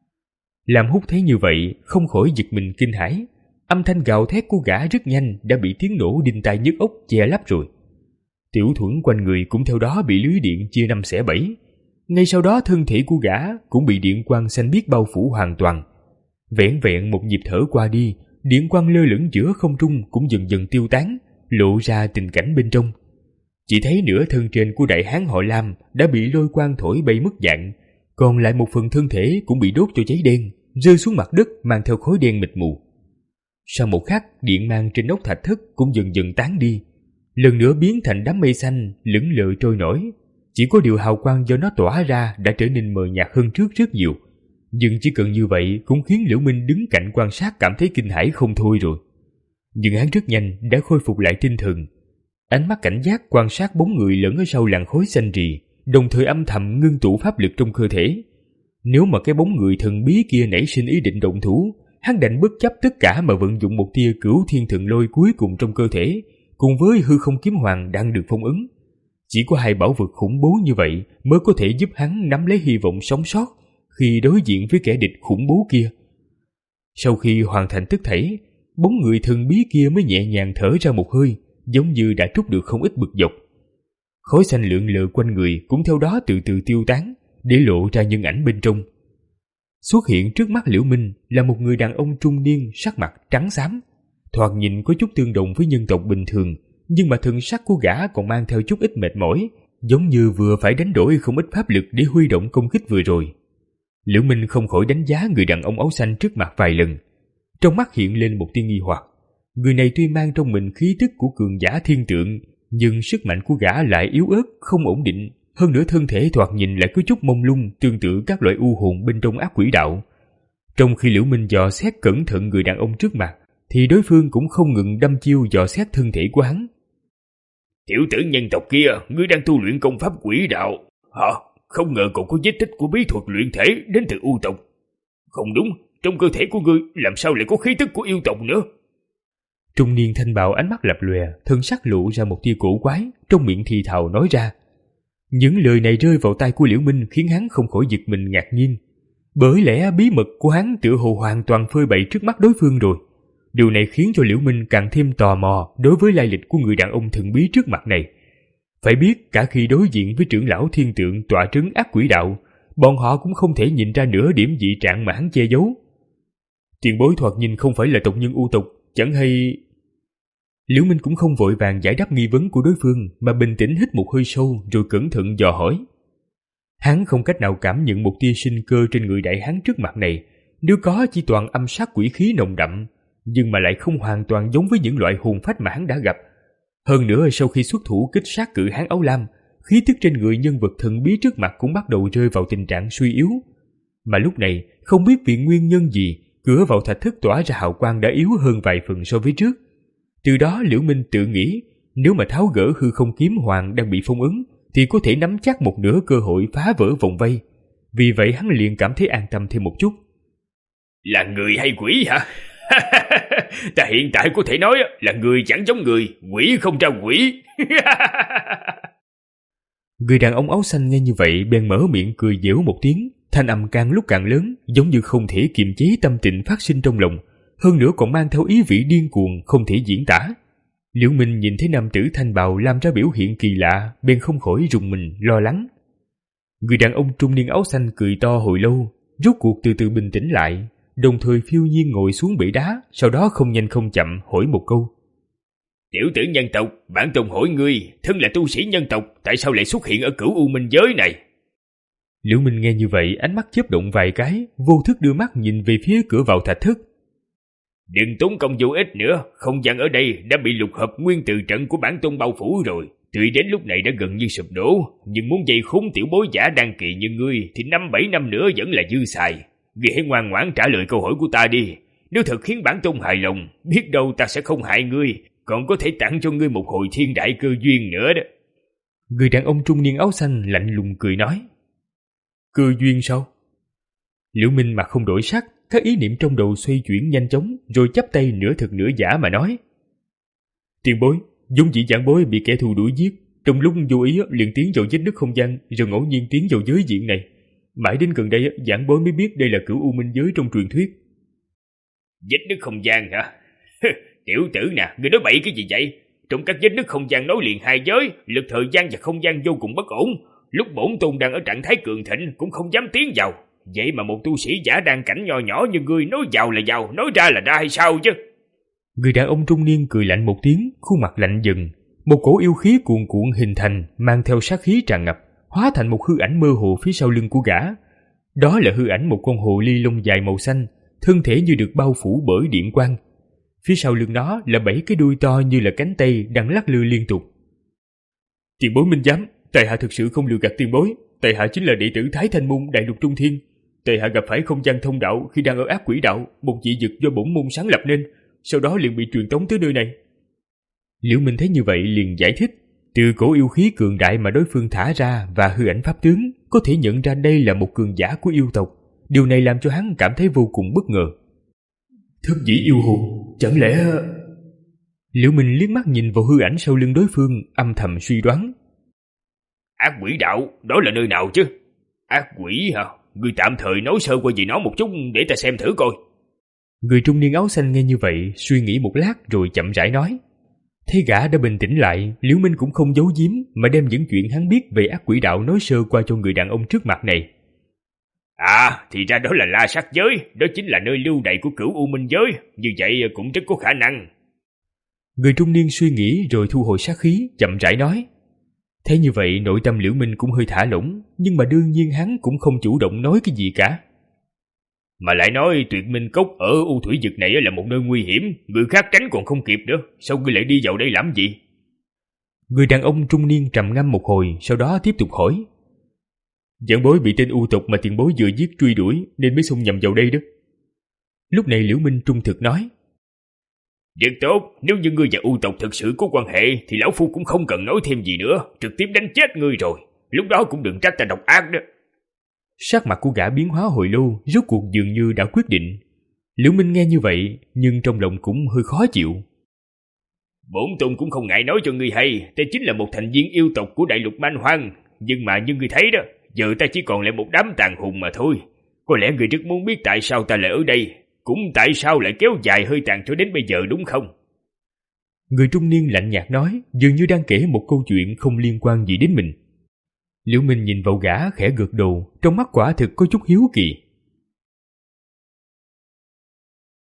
Lam Húc thấy như vậy, không khỏi giật mình kinh hãi. Âm thanh gào thét của gã rất nhanh đã bị tiếng nổ đinh tai nhức óc che lấp rồi. Tiểu thuẫn quanh người cũng theo đó bị lưới điện chia năm xẻ bảy. Ngay sau đó thân thể của gã cũng bị điện quang xanh biếc bao phủ hoàn toàn. Vẻn vẹn một nhịp thở qua đi, điện quang lơ lửng giữa không trung cũng dần dần tiêu tán, lộ ra tình cảnh bên trong. Chỉ thấy nửa thân trên của đại hán họ Lam đã bị lôi quang thổi bay mất dạng, còn lại một phần thân thể cũng bị đốt cho cháy đen, rơi xuống mặt đất mang theo khói đen mịt mù. Sau một khắc, điện mang trên nóc thạch thất cũng dần dần tán đi, lần nữa biến thành đám mây xanh lững lờ trôi nổi. Chỉ có điều hào quang do nó tỏa ra đã trở nên mờ nhạt hơn trước rất nhiều. Nhưng chỉ cần như vậy cũng khiến Liễu Minh đứng cạnh quan sát cảm thấy kinh hãi không thôi rồi. Nhưng hắn rất nhanh đã khôi phục lại tinh thần. Ánh mắt cảnh giác quan sát bóng người lẫn ở sau làn khói xanh rì, đồng thời âm thầm ngưng tụ pháp lực trong cơ thể. Nếu mà cái bóng người thần bí kia nảy sinh ý định động thủ, hắn đành bất chấp tất cả mà vận dụng một tia cửu thiên thần lôi cuối cùng trong cơ thể, cùng với hư không kiếm hoàng đang được phong ấn. Chỉ có hai bảo vật khủng bố như vậy mới có thể giúp hắn nắm lấy hy vọng sống sót khi đối diện với kẻ địch khủng bố kia. Sau khi hoàn thành tất thảy, bóng người thần bí kia mới nhẹ nhàng thở ra một hơi, giống như đã trút được không ít bực dọc. Khói xanh lượn lờ quanh người cũng theo đó từ từ tiêu tán, để lộ ra nhân ảnh bên trong. Xuất hiện trước mắt Liễu Minh là một người đàn ông trung niên, sắc mặt trắng xám, thoạt nhìn có chút tương đồng với nhân tộc bình thường, nhưng mà thân sắc của gã còn mang theo chút ít mệt mỏi, giống như vừa phải đánh đổi không ít pháp lực để huy động công kích vừa rồi. Liễu Minh không khỏi đánh giá người đàn ông áo xanh trước mặt vài lần, trong mắt hiện lên một tia nghi hoặc. Người này tuy mang trong mình khí tức của cường giả thiên tượng, nhưng sức mạnh của gã lại yếu ớt, không ổn định, hơn nữa thân thể thoạt nhìn lại có chút mông lung, tương tự các loại u hồn bên trong ác quỷ đạo. Trong khi Liễu Minh dò xét cẩn thận người đàn ông trước mặt, thì đối phương cũng không ngừng đâm chiêu dò xét thân thể của hắn. Tiểu tử nhân tộc kia, ngươi đang tu luyện công pháp quỷ đạo. Hả? Không ngờ còn có vết tích của bí thuật luyện thể đến từ u tộc. Không đúng, trong cơ thể của ngươi làm sao lại có khí tức của yêu tộc nữa? Trung niên thanh bào ánh mắt lập lòe, thân sắc lộ ra một tia cổ quái, trong miệng thì thào nói ra. Những lời này rơi vào tai của Liễu Minh khiến hắn không khỏi giật mình ngạc nhiên. Bởi lẽ bí mật của hắn tựa hồ hoàn toàn phơi bày trước mắt đối phương rồi. Điều này khiến cho Liễu Minh càng thêm tò mò đối với lai lịch của người đàn ông thần bí trước mặt này. Phải biết cả khi đối diện với trưởng lão thiên tượng tọa trấn ác quỷ đạo, bọn họ cũng không thể nhìn ra nửa điểm dị trạng mà hắn che giấu. Tiền bối thoạt nhìn không phải là tộc nhân U tộc, chẳng hay... Liễu Minh cũng không vội vàng giải đáp nghi vấn của đối phương, mà bình tĩnh hít một hơi sâu rồi cẩn thận dò hỏi. Hắn không cách nào cảm nhận một tia sinh cơ trên người đại hán trước mặt này, nếu có chỉ toàn âm sát quỷ khí nồng đậm, nhưng mà lại không hoàn toàn giống với những loại hồn phách mà hắn đã gặp. Hơn nữa sau khi xuất thủ kích sát cự hán áo lam, khí tức trên người nhân vật thần bí trước mặt cũng bắt đầu rơi vào tình trạng suy yếu. Mà lúc này, không biết vì nguyên nhân gì, cửa vào thạch thất tỏa ra hào quang đã yếu hơn vài phần so với trước. Từ đó Liễu Minh tự nghĩ, nếu mà tháo gỡ hư không kiếm hoàng đang bị phong ấn, thì có thể nắm chắc một nửa cơ hội phá vỡ vòng vây. Vì vậy hắn liền cảm thấy an tâm thêm một chút. Là người hay quỷ hả? Ta hiện tại có thể nói là người chẳng giống người, quỷ không ra quỷ. Người đàn ông áo xanh nghe như vậy bèn mở miệng cười giễu một tiếng, thanh âm càng lúc càng lớn, giống như không thể kiềm chế tâm tình phát sinh trong lòng, hơn nữa còn mang theo ý vị điên cuồng không thể diễn tả. Liễu Minh nhìn thấy nam tử thanh bào làm ra biểu hiện kỳ lạ, bèn không khỏi rùng mình lo lắng. Người đàn ông trung niên áo xanh cười to hồi lâu, rốt cuộc từ từ bình tĩnh lại, đồng thời phiêu nhiên ngồi xuống bể đá, sau đó không nhanh không chậm hỏi một câu. Tiểu tử nhân tộc, bản tông hỏi ngươi, thân là tu sĩ nhân tộc, tại sao lại xuất hiện ở cửu u minh giới này? Liễu Minh nghe như vậy, ánh mắt chớp động vài cái, vô thức đưa mắt nhìn về phía cửa vào thạch thất. Đừng tốn công vô ích nữa, không gian ở đây đã bị lục hợp nguyên từ trận của bản tông bao phủ rồi. Tuy đến lúc này đã gần như sụp đổ, nhưng muốn dây khốn tiểu bối giả đăng kỳ như ngươi thì năm bảy năm nữa vẫn là dư xài. Ngươi hãy ngoan ngoãn trả lời câu hỏi của ta đi. Nếu thật khiến bản tông hài lòng, biết đâu ta sẽ không hại ngươi, còn có thể tặng cho ngươi một hồi thiên đại cơ duyên nữa đó. Người đàn ông trung niên áo xanh lạnh lùng cười nói. Cơ duyên sao? Liễu Minh mặt không đổi sắc, các ý niệm trong đầu xoay chuyển nhanh chóng, rồi chắp tay nửa thực nửa giả mà nói. Tiền bối, dung dị giảng bối bị kẻ thù đuổi giết, trong lúc vô ý liền tiến vào vết nứt không gian, rồi ngẫu nhiên tiến vào giới diện này. Mãi đến gần đây giảng bối mới biết đây là cửu u minh giới trong truyền thuyết. Vết nứt không gian hả? Tiểu tử nè, ngươi nói bậy cái gì vậy? Trong các vết nứt không gian nối liền hai giới, lực thời gian và không gian vô cùng bất ổn. Lúc bổn tôn đang ở trạng thái cường thịnh cũng không dám tiến vào. Vậy mà một tu sĩ giả đang cảnh nho nhỏ như ngươi nói vào là vào, nói ra là ra hay sao chứ? Người đàn ông trung niên cười lạnh một tiếng, khuôn mặt lạnh dần. Một cổ yêu khí cuồn cuộn hình thành, mang theo sát khí tràn ngập, hóa thành một hư ảnh mơ hồ phía sau lưng của gã. Đó là hư ảnh một con hồ ly lông dài màu xanh, thân thể như được bao phủ bởi điện quang. Phía sau lưng nó là bảy cái đuôi to như là cánh tay đang lắc lư liên tục. Tiền bối minh giám, tại hạ thực sự không lừa gạt tiền bối. Tại hạ chính là đệ tử Thái Thanh Môn Đại Lục Trung Thiên. Tại hạ gặp phải không gian thông đạo khi đang ở ác quỷ đạo, một dị dực do bổn môn sáng lập nên, sau đó liền bị truyền tống tới nơi này. Liễu Minh thấy như vậy liền giải thích, từ cổ yêu khí cường đại mà đối phương thả ra và hư ảnh pháp tướng, có thể nhận ra đây là một cường giả của yêu tộc. Điều này làm cho hắn cảm thấy vô cùng bất ngờ. Thất dĩ yêu hồn, chẳng lẽ... Liễu Minh liếc mắt nhìn vào hư ảnh sau lưng đối phương, âm thầm suy đoán. Ác quỷ đạo, đó là nơi nào chứ? Ác quỷ hả? Ngươi tạm thời nói sơ qua về nó một chút để ta xem thử coi. Người trung niên áo xanh nghe như vậy, suy nghĩ một lát rồi chậm rãi nói. Thấy gã đã bình tĩnh lại, Liễu Minh cũng không giấu giếm mà đem những chuyện hắn biết về ác quỷ đạo nói sơ qua cho người đàn ông trước mặt này. À, thì ra đó là La Sát giới, đó chính là nơi lưu đày của cửu u minh giới, như vậy cũng rất có khả năng. Người trung niên suy nghĩ rồi thu hồi sát khí, chậm rãi nói. Thế như vậy nội tâm Liễu Minh cũng hơi thả lỏng, nhưng mà đương nhiên hắn cũng không chủ động nói cái gì cả. Mà lại nói tuyệt minh cốc ở u thủy vực này là một nơi nguy hiểm, người khác tránh còn không kịp nữa, sao ngươi lại đi vào đây làm gì? Người đàn ông trung niên trầm ngâm một hồi, sau đó tiếp tục hỏi. Giảng bối bị tên u tộc mà tiền bối vừa giết truy đuổi nên mới xông nhầm vào đây đó. Lúc này Liễu Minh trung thực nói. Rất tốt, nếu như ngươi và u tộc thực sự có quan hệ thì lão phu cũng không cần nói thêm gì nữa, trực tiếp đánh chết ngươi rồi, lúc đó cũng đừng trách ta độc ác đó. Sắc mặt của gã biến hóa hồi lâu, rốt cuộc dường như đã quyết định. Liễu Minh nghe như vậy, nhưng trong lòng cũng hơi khó chịu. Bổn tôn cũng không ngại nói cho ngươi hay, ta chính là một thành viên yêu tộc của đại lục Man Hoang, nhưng mà như ngươi thấy đó, giờ ta chỉ còn lại một đám tàn hùng mà thôi. Có lẽ ngươi rất muốn biết tại sao ta lại ở đây, cũng tại sao lại kéo dài hơi tàn cho đến bây giờ đúng không? Người trung niên lạnh nhạt nói, dường như đang kể một câu chuyện không liên quan gì đến mình. Liễu Minh nhìn vào gã khẽ gật đầu, trong mắt quả thực có chút hiếu kỳ.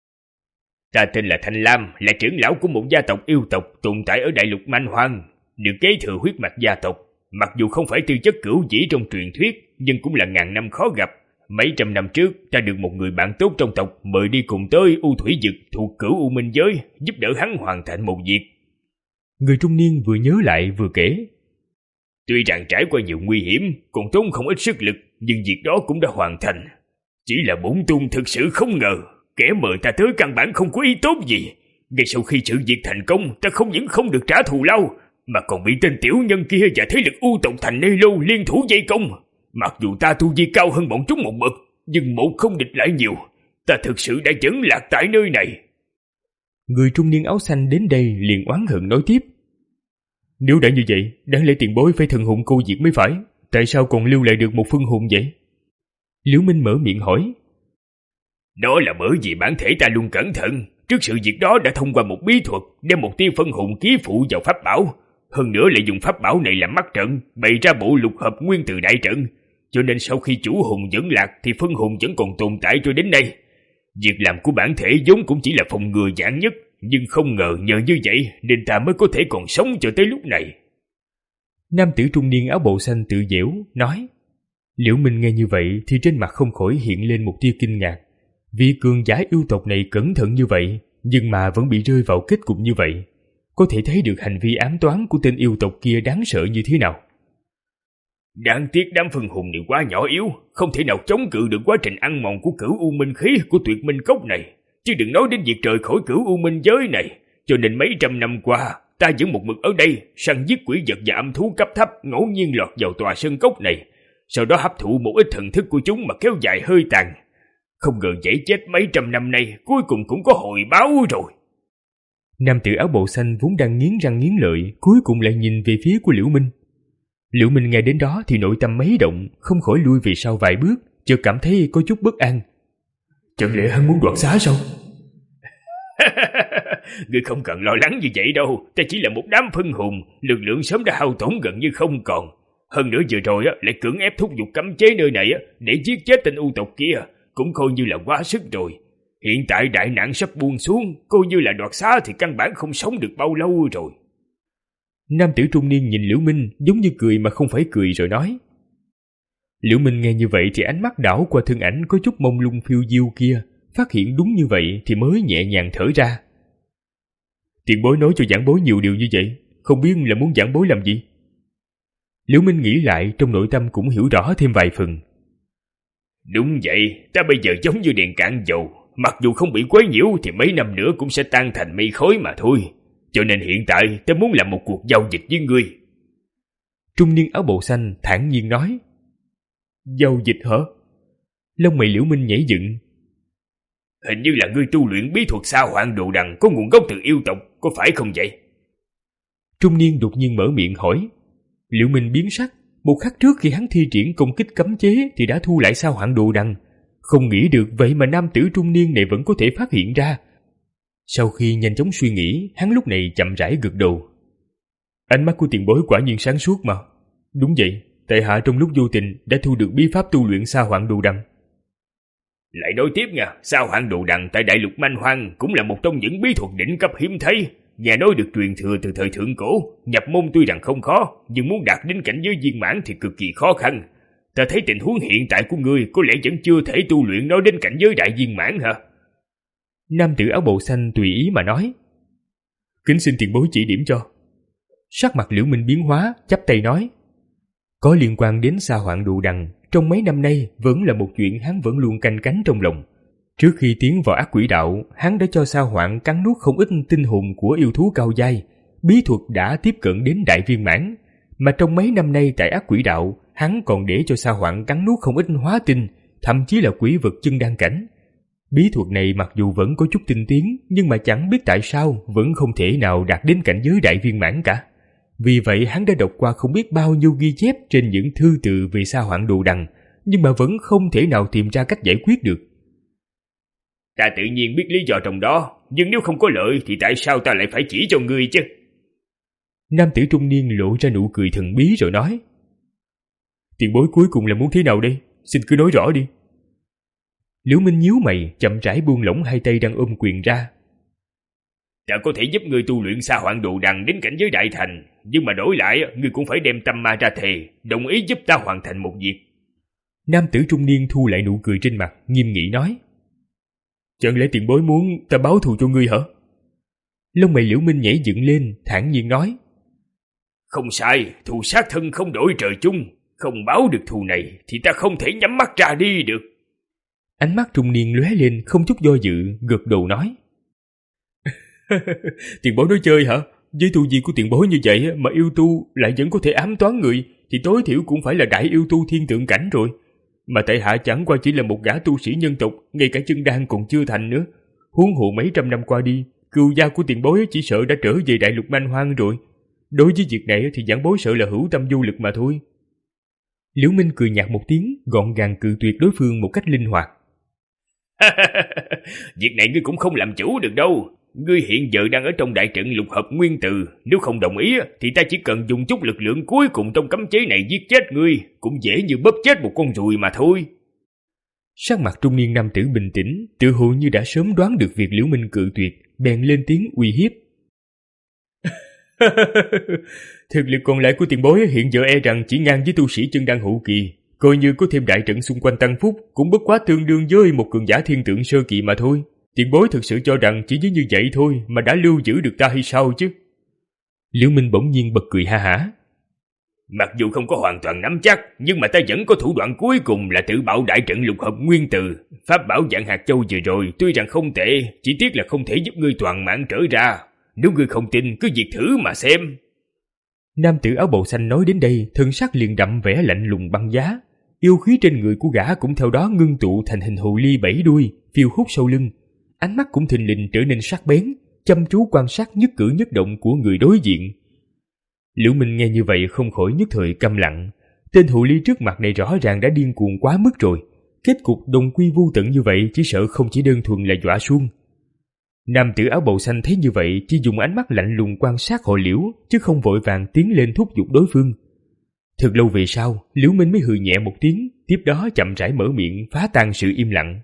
Ta tên là Thanh Lam, là trưởng lão của một gia tộc yêu tộc tồn tại ở đại lục Man Hoang, được kế thừa huyết mạch gia tộc. Mặc dù không phải tư chất cửu dĩ trong truyền thuyết, nhưng cũng là ngàn năm khó gặp. Mấy trăm năm trước, ta được một người bạn tốt trong tộc mời đi cùng tới U Thủy Dực thuộc Cửu U Minh Giới, giúp đỡ hắn hoàn thành một việc. Người trung niên vừa nhớ lại vừa kể. Tuy rằng trải qua nhiều nguy hiểm, còn tốn không ít sức lực, nhưng việc đó cũng đã hoàn thành. Chỉ là bổn tôn thực sự không ngờ, kẻ mời ta tới căn bản không có ý tốt gì. Ngay sau khi sự việc thành công, ta không những không được trả thù lao, mà còn bị tên tiểu nhân kia và thế lực U tộc thành Nê Lô liên thủ vây công. Mặc dù ta tu vi cao hơn bọn chúng một bậc, nhưng một không địch lại nhiều. Ta thực sự đã dẫn lạc tại nơi này. Người trung niên áo xanh đến đây liền oán hận nói tiếp. Nếu đã như vậy, đáng lẽ tiền bối phải thần hồn cô diệt mới phải. Tại sao còn lưu lại được một phân hồn vậy? Liễu Minh mở miệng hỏi. Đó là bởi vì bản thể ta luôn cẩn thận. Trước sự việc đó đã thông qua một bí thuật, đem một tia phân hồn ký phụ vào pháp bảo. Hơn nữa lại dùng pháp bảo này làm mắt trận, bày ra bộ lục hợp nguyên từ đại trận. Cho nên sau khi chủ hồn dẫn lạc thì phân hồn vẫn còn tồn tại cho đến nay. Việc làm của bản thể vốn cũng chỉ là phòng ngừa giản nhất, nhưng không ngờ nhờ như vậy nên ta mới có thể còn sống cho tới lúc này. Nam tử trung niên áo bộ xanh tự giễu nói. Liễu Minh nghe như vậy thì trên mặt không khỏi hiện lên một tia kinh ngạc. Vì cường giả yêu tộc này cẩn thận như vậy, nhưng mà vẫn bị rơi vào kết cục như vậy. Có thể thấy được hành vi ám toán của tên yêu tộc kia đáng sợ như thế nào. Đáng tiếc đám phân hồn này quá nhỏ yếu, không thể nào chống cự được quá trình ăn mòn của Cửu U Minh khí của Tuyệt Minh Cốc này. Chứ đừng nói đến việc rời khỏi Cửu U Minh giới này. Cho nên mấy trăm năm qua, ta vẫn một mực ở đây, săn giết quỷ vật và âm thú cấp thấp ngẫu nhiên lọt vào tòa sơn cốc này. Sau đó hấp thụ một ít thần thức của chúng mà kéo dài hơi tàn. Không ngờ dễ chết mấy trăm năm nay, cuối cùng cũng có hồi báo rồi. Nam tử áo bộ xanh vốn đang nghiến răng nghiến lợi, cuối cùng lại nhìn về phía của Liễu Minh. Liễu Minh nghe đến đó thì nội tâm mấy động, không khỏi lui về sau vài bước, chợt cảm thấy có chút bất an. Chẳng lẽ hắn muốn đoạt xá sao? Ngươi không cần lo lắng như vậy đâu, ta chỉ là một đám phân hồn, lực lượng sớm đã hao tổn gần như không còn. Hơn nữa vừa rồi lại cưỡng ép thúc giục cấm chế nơi này để giết chết tên U tộc kia, cũng coi như là quá sức rồi. Hiện tại đại nạn sắp buông xuống, coi như là đoạt xá thì căn bản không sống được bao lâu rồi. Nam tử trung niên nhìn Liễu Minh giống như cười mà không phải cười rồi nói. Liễu Minh nghe như vậy thì ánh mắt đảo qua thân ảnh có chút mông lung phiêu diêu kia, phát hiện đúng như vậy thì mới nhẹ nhàng thở ra. Tiền bối nói cho giảng bối nhiều điều như vậy, không biết là muốn giảng bối làm gì? Liễu Minh nghĩ lại, trong nội tâm cũng hiểu rõ thêm vài phần. Đúng vậy, ta bây giờ giống như đèn cạn dầu, mặc dù không bị quấy nhiễu thì mấy năm nữa cũng sẽ tan thành mây khói mà thôi. Cho nên hiện tại ta muốn làm một cuộc giao dịch với ngươi. Trung niên áo bộ xanh thản nhiên nói. Giao dịch hả? Lông mày Liễu Minh nhảy dựng. Hình như là ngươi tu luyện bí thuật Sa Hoạn Đồ Đằng có nguồn gốc từ yêu tộc, có phải không vậy? Trung niên đột nhiên mở miệng hỏi. Liễu Minh biến sắc, một khắc trước khi hắn thi triển công kích cấm chế thì đã thu lại Sa Hoạn Đồ Đằng. Không nghĩ được vậy mà nam tử trung niên này vẫn có thể phát hiện ra. Sau khi nhanh chóng suy nghĩ, hắn lúc này chậm rãi gật đầu. Ánh mắt của tiền bối quả nhiên sáng suốt mà. Đúng vậy, tại hạ trong lúc vô tình đã thu được bí pháp tu luyện Sa Hoạn Đồ Đằng. Lại nói tiếp nha, Sa Hoạn Đồ Đằng tại đại lục Man Hoang cũng là một trong những bí thuật đỉnh cấp hiếm thấy. Nghe nói được truyền thừa từ thời thượng cổ, nhập môn tuy rằng không khó, nhưng muốn đạt đến cảnh giới viên mãn thì cực kỳ khó khăn. Ta thấy tình huống hiện tại của ngươi có lẽ vẫn chưa thể tu luyện nó đến cảnh giới đại viên mãn hả? Nam tử áo bộ xanh tùy ý mà nói. Kính xin tiền bối chỉ điểm cho. Sắc mặt Liễu Minh biến hóa, chắp tay nói. Có liên quan đến Sa Hoạn Đồ Đằng, trong mấy năm nay vẫn là một chuyện hắn vẫn luôn canh cánh trong lòng. Trước khi tiến vào ác quỷ đạo, hắn đã cho Sa Hoạn cắn nuốt không ít tinh hồn của yêu thú cao giai, bí thuật đã tiếp cận đến đại viên mãn. Mà trong mấy năm nay tại ác quỷ đạo, hắn còn để cho Sa Hoạn cắn nuốt không ít hóa tinh, thậm chí là quỷ vật chân đan cảnh. Bí thuật này mặc dù vẫn có chút tinh tiến, nhưng mà chẳng biết tại sao vẫn không thể nào đạt đến cảnh giới đại viên mãn cả. Vì vậy hắn đã đọc qua không biết bao nhiêu ghi chép trên những thư từ về Sa Hoạn Đồ Đằng, nhưng mà vẫn không thể nào tìm ra cách giải quyết được. Ta tự nhiên biết lý do trong đó, nhưng nếu không có lợi thì tại sao ta lại phải chỉ cho ngươi chứ? Nam tử trung niên lộ ra nụ cười thần bí rồi nói. Tiền bối cuối cùng là muốn thế nào đây? Xin cứ nói rõ đi. Liễu Minh nhíu mày, chậm rãi buông lỏng hai tay đang ôm quyền ra. Ta có thể giúp ngươi tu luyện Sa Hoạn Đồ Đằng đến cảnh giới đại thành, nhưng mà đổi lại ngươi cũng phải đem tâm ma ra thề, đồng ý giúp ta hoàn thành một việc. Nam tử trung niên thu lại nụ cười trên mặt, nghiêm nghị nói: Chẳng lẽ tiền bối muốn ta báo thù cho ngươi hả? Lông mày Liễu Minh nhảy dựng lên, thản nhiên nói: Không sai, thù sát thân không đổi trời chung, không báo được thù này thì ta không thể nhắm mắt ra đi được. Ánh mắt trung niên lóe lên không chút do dự, gật đầu nói: Tiền bối nói chơi hả? Với tu vi của tiền bối như vậy mà yêu tu lại vẫn có thể ám toán người, thì tối thiểu cũng phải là đại yêu tu thiên tượng cảnh rồi. Mà tại hạ chẳng qua chỉ là một gã tu sĩ nhân tộc, ngay cả chân đan còn chưa thành nữa. Huống hồ mấy trăm năm qua đi, cừu gia của tiền bối chỉ sợ đã trở về đại lục man hoang rồi. Đối với việc này thì giảng bối sợ là hữu tâm du lịch mà thôi. Liễu Minh cười nhạt một tiếng, gọn gàng cự tuyệt đối phương một cách linh hoạt. Việc này ngươi cũng không làm chủ được đâu. Ngươi hiện giờ đang ở trong đại trận lục hợp nguyên từ, nếu không đồng ý thì ta chỉ cần dùng chút lực lượng cuối cùng trong cấm chế này giết chết ngươi, cũng dễ như bóp chết một con ruồi mà thôi. Sắc mặt trung niên nam tử bình tĩnh, tựa hồ như đã sớm đoán được việc Liễu Minh cự tuyệt, bèn lên tiếng uy hiếp. Thực lực còn lại của tiền bối hiện giờ e rằng chỉ ngang với tu sĩ chân đan hậu kỳ, coi như có thêm đại trận xung quanh tăng phúc cũng bất quá tương đương với một cường giả thiên tượng sơ kỳ mà thôi. Tiền bối thực sự cho rằng chỉ với như vậy thôi mà đã lưu giữ được ta hay sao chứ? Liễu Minh bỗng nhiên bật cười ha hả. Mặc dù không có hoàn toàn nắm chắc, nhưng mà ta vẫn có thủ đoạn cuối cùng là tự bạo đại trận lục hợp nguyên từ. Pháp bảo dạng hạt châu vừa rồi tuy rằng không tệ, chỉ tiếc là không thể giúp ngươi toàn mạng trở ra. Nếu ngươi không tin, cứ việc thử mà xem. Nam tử áo bào xanh nói đến đây, thân sắc liền đậm vẻ lạnh lùng băng giá. Yêu khí trên người của gã cũng theo đó ngưng tụ thành hình hồ ly bảy đuôi, phiêu hút sau lưng. Ánh mắt cũng thình lình trở nên sắc bén, chăm chú quan sát nhất cử nhất động của người đối diện. Liễu Minh nghe như vậy không khỏi nhất thời câm lặng. Tên hồ ly trước mặt này rõ ràng đã điên cuồng quá mức rồi. Kết cục đồng quy vô tận như vậy chỉ sợ không chỉ đơn thuần là dọa suông. Nam tử áo bào xanh thấy như vậy chỉ dùng ánh mắt lạnh lùng quan sát họ Liễu, chứ không vội vàng tiến lên thúc giục đối phương. Thật lâu về sau, Liễu Minh mới hừ nhẹ một tiếng, tiếp đó chậm rãi mở miệng phá tan sự im lặng.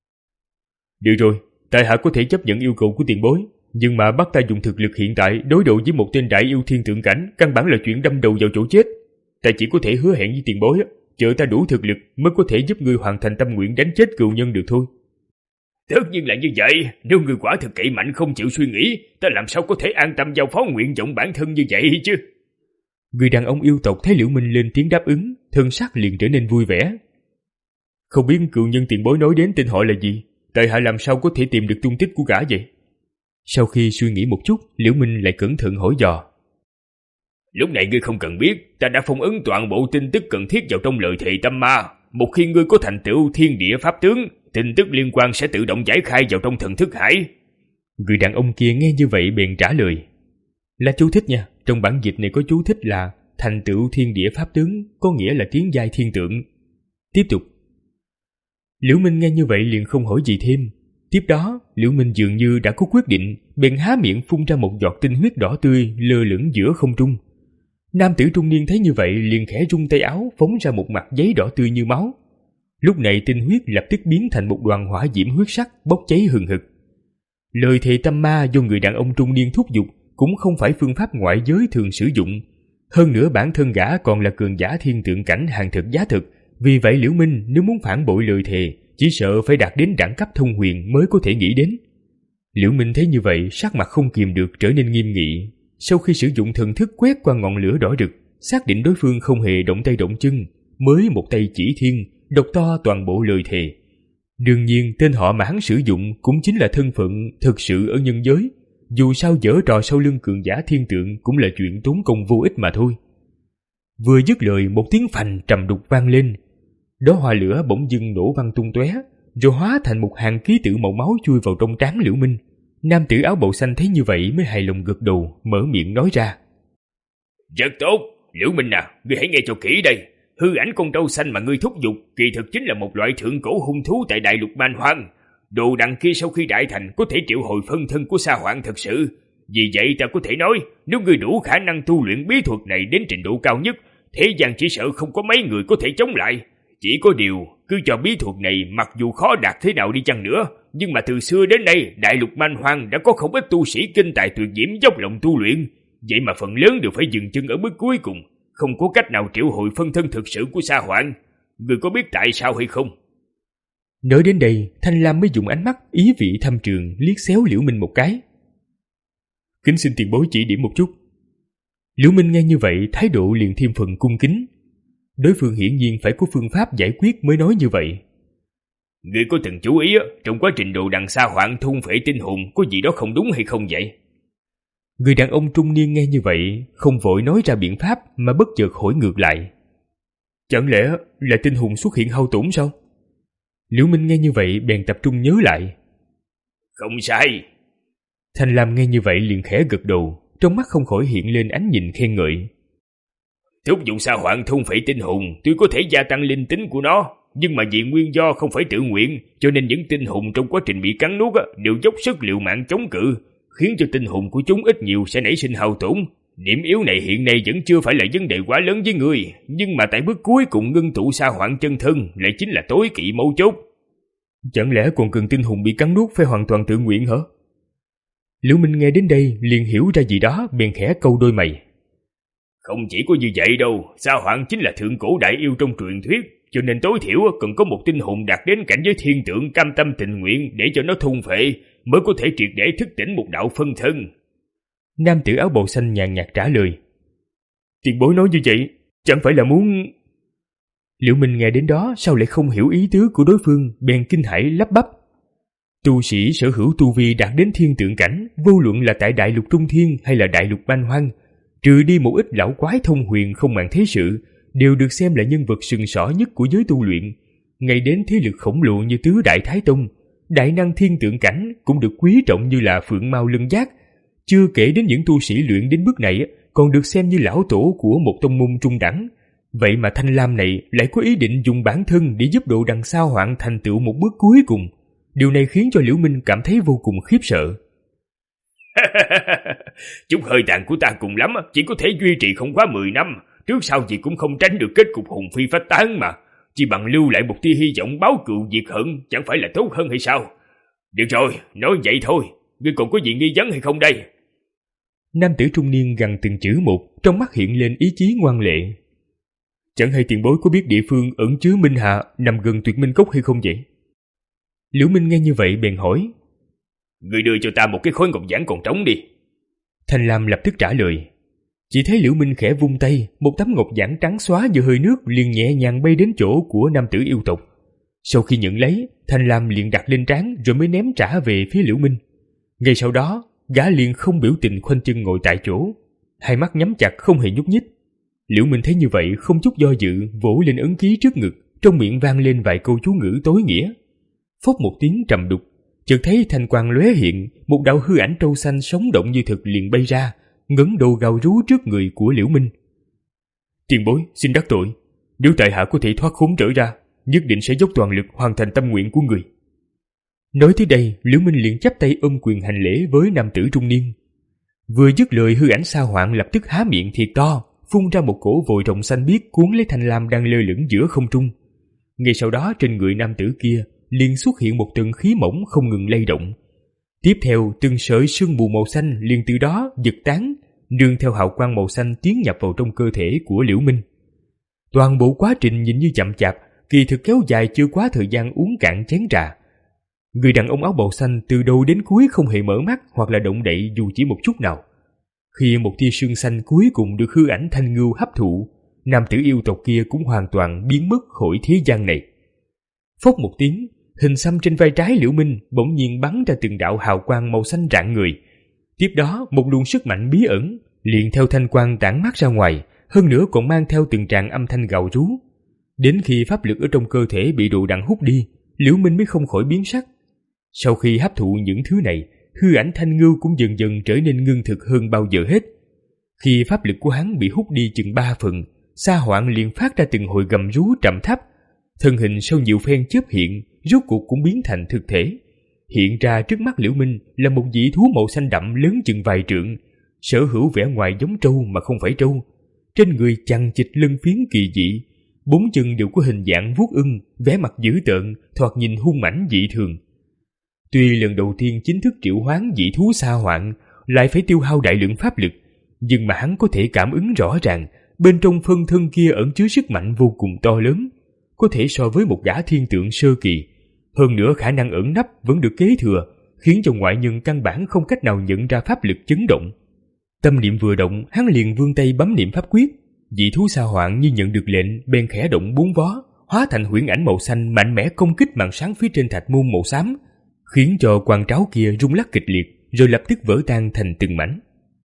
Được rồi, tại hạ có thể chấp nhận yêu cầu của tiền bối, nhưng mà bắt ta dùng thực lực hiện tại đối đầu với một tên đại yêu thiên tượng cảnh, căn bản là chuyện đâm đầu vào chỗ chết. Ta chỉ có thể hứa hẹn với tiền bối, chờ ta đủ thực lực mới có thể giúp ngươi hoàn thành tâm nguyện đánh chết cừu nhân được thôi. Tất nhiên là như vậy, nếu ngươi quả thực cậy mạnh không chịu suy nghĩ, ta làm sao có thể an tâm giao phó nguyện vọng bản thân như vậy chứ? Người đàn ông yêu tộc thấy Liễu Minh lên tiếng đáp ứng, thân sắc liền trở nên vui vẻ. Không biết cừu nhân tiền bối nói đến tên họ là gì, tại hạ làm sao có thể tìm được tung tích của gã vậy? Sau khi suy nghĩ một chút, Liễu Minh lại cẩn thận hỏi dò. Lúc này ngươi không cần biết, ta đã phong ấn toàn bộ tin tức cần thiết vào trong lời thề tâm ma. Một khi ngươi có thành tựu thiên địa pháp tướng, tin tức liên quan sẽ tự động giải khai vào trong thần thức hải. Người đàn ông kia nghe như vậy bèn trả lời. Là chú thích nha, trong bản dịch này có chú thích là thành tựu thiên địa pháp tướng, có nghĩa là tiến giai thiên tượng. Tiếp tục. Liễu Minh nghe như vậy liền không hỏi gì thêm. Tiếp đó, Liễu Minh dường như đã có quyết định, bèn há miệng phun ra một giọt tinh huyết đỏ tươi lơ lửng giữa không trung. Nam tử trung niên thấy như vậy liền khẽ rung tay áo phóng ra một mặt giấy đỏ tươi như máu. Lúc này tinh huyết lập tức biến thành một đoàn hỏa diễm huyết sắc bốc cháy hừng hực. Lời thề tâm ma do người đàn ông trung niên thúc giục cũng không phải phương pháp ngoại giới thường sử dụng. Hơn nữa bản thân gã còn là cường giả thiên tượng cảnh hàng thực giá thực, vì vậy Liễu Minh nếu muốn phản bội lời thề chỉ sợ phải đạt đến đẳng cấp thông huyền mới có thể nghĩ đến. Liễu Minh thấy như vậy, sắc mặt không kìm được trở nên nghiêm nghị. Sau khi sử dụng thần thức quét qua ngọn lửa đỏ rực, xác định đối phương không hề động tay động chân, mới một tay chỉ thiên, đọc to toàn bộ lời thề. Đương nhiên tên họ mà hắn sử dụng cũng chính là thân phận thực sự ở nhân giới. Dù sao giở trò sau lưng cường giả thiên tượng cũng là chuyện tốn công vô ích mà thôi. Vừa dứt lời, một tiếng phành trầm đục vang lên. Đó hoa lửa bỗng dưng nổ văng tung tóe, rồi hóa thành một hàng ký tự màu máu chui vào trong trán Liễu Minh. Nam tử áo bào xanh thấy như vậy mới hài lòng gật đầu, mở miệng nói ra. Rất tốt, Liễu Minh à, ngươi hãy nghe cho kỹ đây. Hư ảnh con trâu xanh mà ngươi thúc giục kỳ thực chính là một loại thượng cổ hung thú tại đại lục man hoang. Đồ đằng kia sau khi đại thành có thể triệu hồi phân thân của Sa Hoạn thật sự. Vì vậy ta có thể nói, nếu ngươi đủ khả năng tu luyện bí thuật này đến trình độ cao nhất, thế gian chỉ sợ không có mấy người có thể chống lại. Chỉ có điều, cứ cho bí thuật này mặc dù khó đạt thế nào đi chăng nữa, nhưng mà từ xưa đến nay đại lục man hoang đã có không ít tu sĩ kinh tài tuyệt diễm dốc lòng tu luyện, vậy mà phần lớn đều phải dừng chân ở bước cuối cùng, không có cách nào triệu hồi phân thân thực sự của Sa Hoạn. Người có biết tại sao hay không? Nói đến đây, Thanh Lam mới dùng ánh mắt ý vị thâm trường liếc xéo Liễu Minh một cái. Kính xin tiền bối chỉ điểm một chút. Liễu Minh nghe như vậy, thái độ liền thêm phần cung kính. Đối phương hiển nhiên phải có phương pháp giải quyết mới nói như vậy. Người có từng chú ý trong quá trình đồ đằng Sa Hoạn thôn phệ tinh hồn có gì đó không đúng hay không vậy? Người đàn ông trung niên nghe như vậy, không vội nói ra biện pháp mà bất chợt hỏi ngược lại. Chẳng lẽ là tinh hồn xuất hiện hao tổn sao? Liễu Minh nghe như vậy bèn tập trung nhớ lại. Không sai. Thanh Lam nghe như vậy liền khẽ gật đầu, trong mắt không khỏi hiện lên ánh nhìn khen ngợi. Thúc dụng Sa Hoạn thôn phệ tinh hồn tuy có thể gia tăng linh tính của nó, nhưng mà vì nguyên do không phải tự nguyện, cho nên những tinh hồn trong quá trình bị cắn nuốt đều dốc sức liều mạng chống cự, khiến cho tinh hồn của chúng ít nhiều sẽ nảy sinh hao tổn. Điểm yếu này hiện nay vẫn chưa phải là vấn đề quá lớn với người, nhưng mà tại bước cuối cùng ngưng tụ Sa Hoạn chân thân lại chính là tối kỵ mấu chốt. Chẳng lẽ còn cần tinh hồn bị cắn nuốt phải hoàn toàn tự nguyện hả? Liễu Minh nghe đến đây liền hiểu ra gì đó, bèn khẽ câu đôi mày. Không chỉ có như vậy đâu, Sa Hoạn chính là thượng cổ đại yêu trong truyền thuyết, cho nên tối thiểu cần có một tinh hồn đạt đến cảnh giới thiên tượng cam tâm tình nguyện để cho nó thôn phệ, mới có thể triệt để thức tỉnh một đạo phân thân. Nam tử áo bào xanh nhàn nhạt trả lời. Tiền bối nói như vậy, chẳng phải là muốn... Liễu Minh nghe đến đó sao lại không hiểu ý tứ của đối phương, bèn kinh hãi lắp bắp. Tu sĩ sở hữu tu vi đạt đến thiên tượng cảnh, vô luận là tại đại lục Trung Thiên hay là đại lục Man Hoang, trừ đi một ít lão quái thông huyền không màng thế sự, đều được xem là nhân vật sừng sỏ nhất của giới tu luyện. Ngay đến thế lực khổng lồ như Tứ Đại Thái Tông, đại năng thiên tượng cảnh cũng được quý trọng như là Phượng Mao Lân Giác. Chưa kể đến những tu sĩ luyện đến bước này còn được xem như lão tổ của một tông môn trung đẳng. Vậy mà Thanh Lam này lại có ý định dùng bản thân để giúp độ đằng Sa Hoạn thành tựu một bước cuối cùng. Điều này khiến cho Liễu Minh cảm thấy vô cùng khiếp sợ. Chút hơi tàn của ta cùng lắm chỉ có thể duy trì không quá mười năm, trước sau gì cũng không tránh được kết cục hồn phi phách tán mà. Chỉ bằng lưu lại một tia hy vọng báo cựu diệt hận chẳng phải là tốt hơn hay sao? Được rồi, nói vậy thôi, ngươi còn có gì nghi vấn hay không đây? Nam tử trung niên gằn từng chữ một, trong mắt hiện lên ý chí ngoan lệ. Chẳng hay tiền bối có biết địa phương ẩn chứa Minh Hạ nằm gần Tuyệt Minh Cốc hay không vậy? Liễu Minh nghe như vậy bèn hỏi. Ngươi đưa cho ta một cái khối ngọc giản còn trống đi. Thanh Lam lập tức trả lời. Chỉ thấy Liễu Minh khẽ vung tay, một tấm ngọc giản trắng xóa như hơi nước liền nhẹ nhàng bay đến chỗ của nam tử yêu tộc. Sau khi nhận lấy, Thanh Lam liền đặt lên trán rồi mới ném trả về phía Liễu Minh. Ngay sau đó, gã liền không biểu tình khoanh chân ngồi tại chỗ, hai mắt nhắm chặt không hề nhúc nhích. Liễu Minh thấy như vậy không chút do dự, vỗ lên ấn ký trước ngực, trong miệng vang lên vài câu chú ngữ tối nghĩa. Phốc một tiếng trầm đục, chợt thấy thanh quang lóe hiện, một đạo hư ảnh trâu xanh sống động như thực liền bay ra, ngấn đầu gào rú trước người của Liễu Minh. Tiền bối xin đắc tội, nếu tại hạ có thể thoát khốn trở ra, nhất định sẽ dốc toàn lực hoàn thành tâm nguyện của người. Nói tới đây, Liễu Minh liền chắp tay ôm quyền hành lễ với nam tử trung niên. Vừa dứt lời, hư ảnh Sa Hoạn lập tức há miệng thiệt to, phun ra một cổ vòi rồng xanh biếc cuốn lấy Thanh Lam đang lơ lửng giữa không trung. Ngay sau đó trên người nam tử kia liền xuất hiện một tầng khí mỏng không ngừng lay động. Tiếp theo, từng sợi sương mù màu xanh liền từ đó giật tán, nương theo hào quang màu xanh tiến nhập vào trong cơ thể của Liễu Minh. Toàn bộ quá trình nhìn như chậm chạp, kỳ thực kéo dài chưa quá thời gian uống cạn chén trà. Người đàn ông áo bào xanh từ đầu đến cuối không hề mở mắt hoặc là động đậy dù chỉ một chút nào. Khi một tia sương xanh cuối cùng được hư ảnh Thanh Ngưu hấp thụ, nam tử yêu tộc kia cũng hoàn toàn biến mất khỏi thế gian này. Phốc một tiếng, hình xăm trên vai trái Liễu Minh bỗng nhiên bắn ra từng đạo hào quang màu xanh rạng người. Tiếp đó, một luồng sức mạnh bí ẩn liền theo thanh quang tản mát ra ngoài, hơn nữa còn mang theo từng tràng âm thanh gào rú. Đến khi pháp lực ở trong cơ thể bị đồ đằng hút đi, Liễu Minh mới không khỏi biến sắc. Sau khi hấp thụ những thứ này, hư ảnh Thanh Ngưu cũng dần dần trở nên ngưng thực hơn bao giờ hết. Khi pháp lực của hắn bị hút đi chừng ba phần, Sa Hoạn liền phát ra từng hồi gầm rú trầm thấp. Thân hình sau nhiều phen chớp hiện, rốt cuộc cũng biến thành thực thể. Hiện ra trước mắt Liễu Minh là một dị thú màu xanh đậm lớn chừng vài trượng, sở hữu vẻ ngoài giống trâu mà không phải trâu. Trên người chằng chịt lân phiến kỳ dị, bốn chân đều có hình dạng vuốt ưng, vẻ mặt dữ tợn, thoạt nhìn hung mãnh dị thường. Tuy lần đầu tiên chính thức triệu hoán dị thú sa hoạn lại phải tiêu hao đại lượng pháp lực, nhưng mà hắn có thể cảm ứng rõ ràng bên trong phân thân kia ẩn chứa sức mạnh vô cùng to lớn, có thể so với một gã thiên tượng sơ kỳ. Hơn nữa khả năng ẩn nấp vẫn được kế thừa, khiến cho ngoại nhân căn bản không cách nào nhận ra pháp lực chấn động. Tâm niệm vừa động, hắn liền vươn tay bấm niệm pháp quyết. Dị thú sa hoạn như nhận được lệnh, bèn khẽ động bốn vó, hóa thành huyễn ảnh màu xanh mạnh mẽ công kích màn sáng phía trên thạch môn màu xám, khiến cho quan tráo kia rung lắc kịch liệt, rồi lập tức vỡ tan thành từng mảnh.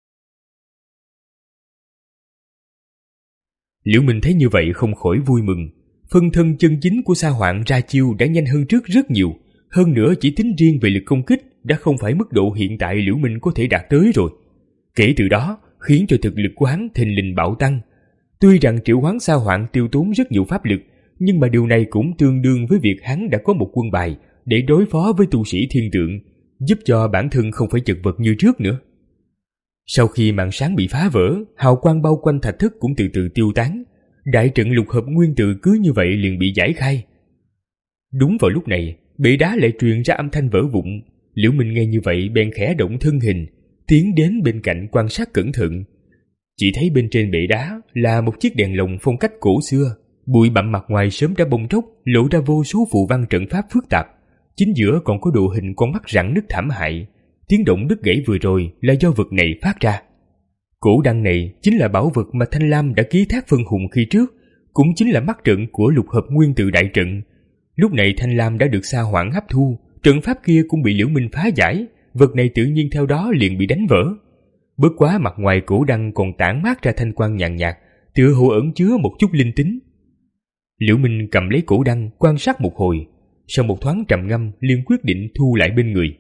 Liễu Minh thấy như vậy không khỏi vui mừng. Phân thân chân chính của sa hoạn ra chiêu đã nhanh hơn trước rất nhiều, hơn nữa chỉ tính riêng về lực công kích đã không phải mức độ hiện tại Liễu Minh có thể đạt tới rồi. Kể từ đó khiến cho thực lực của hắn thình lình bạo tăng. Tuy rằng triệu hoán sa hoạn tiêu tốn rất nhiều pháp lực, nhưng mà điều này cũng tương đương với việc hắn đã có một quân bài để đối phó với tu sĩ thiên tượng, giúp cho bản thân không phải chật vật như trước nữa. Sau khi màn sáng bị phá vỡ, hào quang bao quanh thạch thất cũng từ từ tiêu tán. Đại trận lục hợp nguyên tử cứ như vậy liền bị giải khai. Đúng vào lúc này, bệ đá lại truyền ra âm thanh vỡ vụn. Liễu Minh nghe như vậy bèn khẽ động thân hình, tiến đến bên cạnh quan sát cẩn thận. Chỉ thấy bên trên bệ đá là một chiếc đèn lồng phong cách cổ xưa, bụi bặm mặt ngoài sớm đã bong tróc, lộ ra vô số phù văn trận pháp phức tạp. Chính giữa còn có độ hình con mắt rặn nứt thảm hại. Tiếng động đứt gãy vừa rồi là do vật này phát ra. Cổ đăng này chính là bảo vật mà Thanh Lam đã ký thác phân hùng khi trước, cũng chính là mắt trận của lục hợp nguyên tử đại trận. Lúc này Thanh Lam đã được sa hoạn hấp thu, trận pháp kia cũng bị Liễu Minh phá giải, vật này tự nhiên theo đó liền bị đánh vỡ. Bất quá mặt ngoài cổ đăng còn tản mát ra thanh quang nhàn nhạt, tựa hồ ẩn chứa một chút linh tính. Liễu Minh cầm lấy cổ đăng quan sát một hồi, sau một thoáng trầm ngâm liền quyết định thu lại bên người.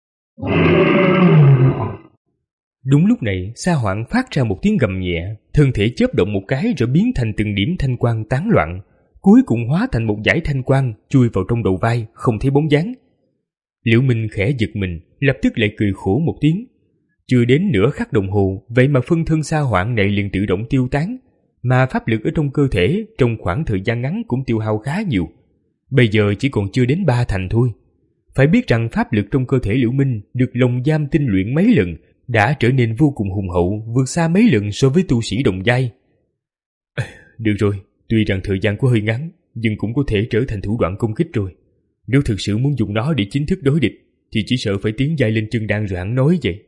Đúng lúc này, sa hoạn phát ra một tiếng gầm nhẹ, thân thể chớp động một cái rồi biến thành từng điểm thanh quang tán loạn, cuối cùng hóa thành một dải thanh quang chui vào trong đầu vai, không thấy bóng dáng. Liễu Minh khẽ giật mình, lập tức lại cười khổ một tiếng. Chưa đến nửa khắc đồng hồ, vậy mà phân thân sa hoạn này liền tự động tiêu tán, mà pháp lực ở trong cơ thể trong khoảng thời gian ngắn cũng tiêu hao khá nhiều. Bây giờ chỉ còn chưa đến ba thành thôi. Phải biết rằng pháp lực trong cơ thể Liễu Minh được lồng giam tinh luyện mấy lần, đã trở nên vô cùng hùng hậu, vượt xa mấy lần so với tu sĩ đồng giai. À, được rồi, tuy rằng thời gian có hơi ngắn, nhưng cũng có thể trở thành thủ đoạn công kích rồi. Nếu thực sự muốn dùng nó để chính thức đối địch, thì chỉ sợ phải tiến giai lên chân đan rồi hắn nói vậy.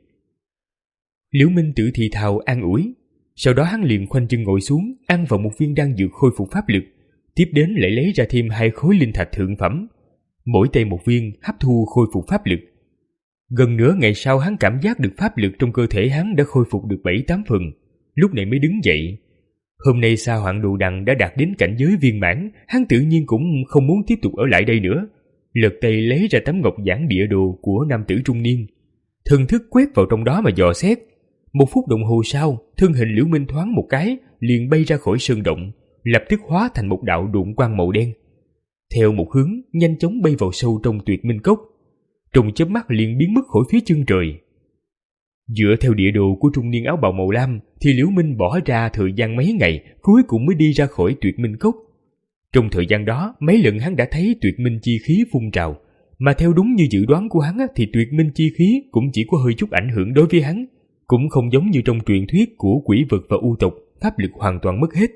Liễu Minh tự thì thào an ủi, sau đó hắn liền khoanh chân ngồi xuống, ăn vào một viên đan dược khôi phục pháp lực, tiếp đến lại lấy ra thêm hai khối linh thạch thượng phẩm, mỗi tay một viên, hấp thu khôi phục pháp lực. Gần nửa ngày sau hắn cảm giác được pháp lực trong cơ thể hắn đã khôi phục được bảy tám phần, lúc này mới đứng dậy. Hôm nay sa hoạn đồ đằng đã đạt đến cảnh giới viên mãn, hắn tự nhiên cũng không muốn tiếp tục ở lại đây nữa. Lật tay lấy ra tấm ngọc giản địa đồ của nam tử trung niên, thần thức quét vào trong đó mà dò xét. Một phút đồng hồ sau, thân hình Liễu Minh thoáng một cái liền bay ra khỏi sơn động, lập tức hóa thành một đạo độn quang màu đen, theo một hướng nhanh chóng bay vào sâu trong tuyệt minh cốc, trong chớp mắt liền biến mất khỏi phía chân trời. Dựa theo địa đồ của trung niên áo bào màu lam thì Liễu Minh bỏ ra thời gian mấy ngày cuối cùng mới đi ra khỏi tuyệt minh cốc. Trong thời gian đó mấy lần hắn đã thấy tuyệt minh chi khí phun trào, mà theo đúng như dự đoán của hắn thì tuyệt minh chi khí cũng chỉ có hơi chút ảnh hưởng đối với hắn, cũng không giống như trong truyền thuyết của quỷ vật và u tộc, pháp lực hoàn toàn mất hết.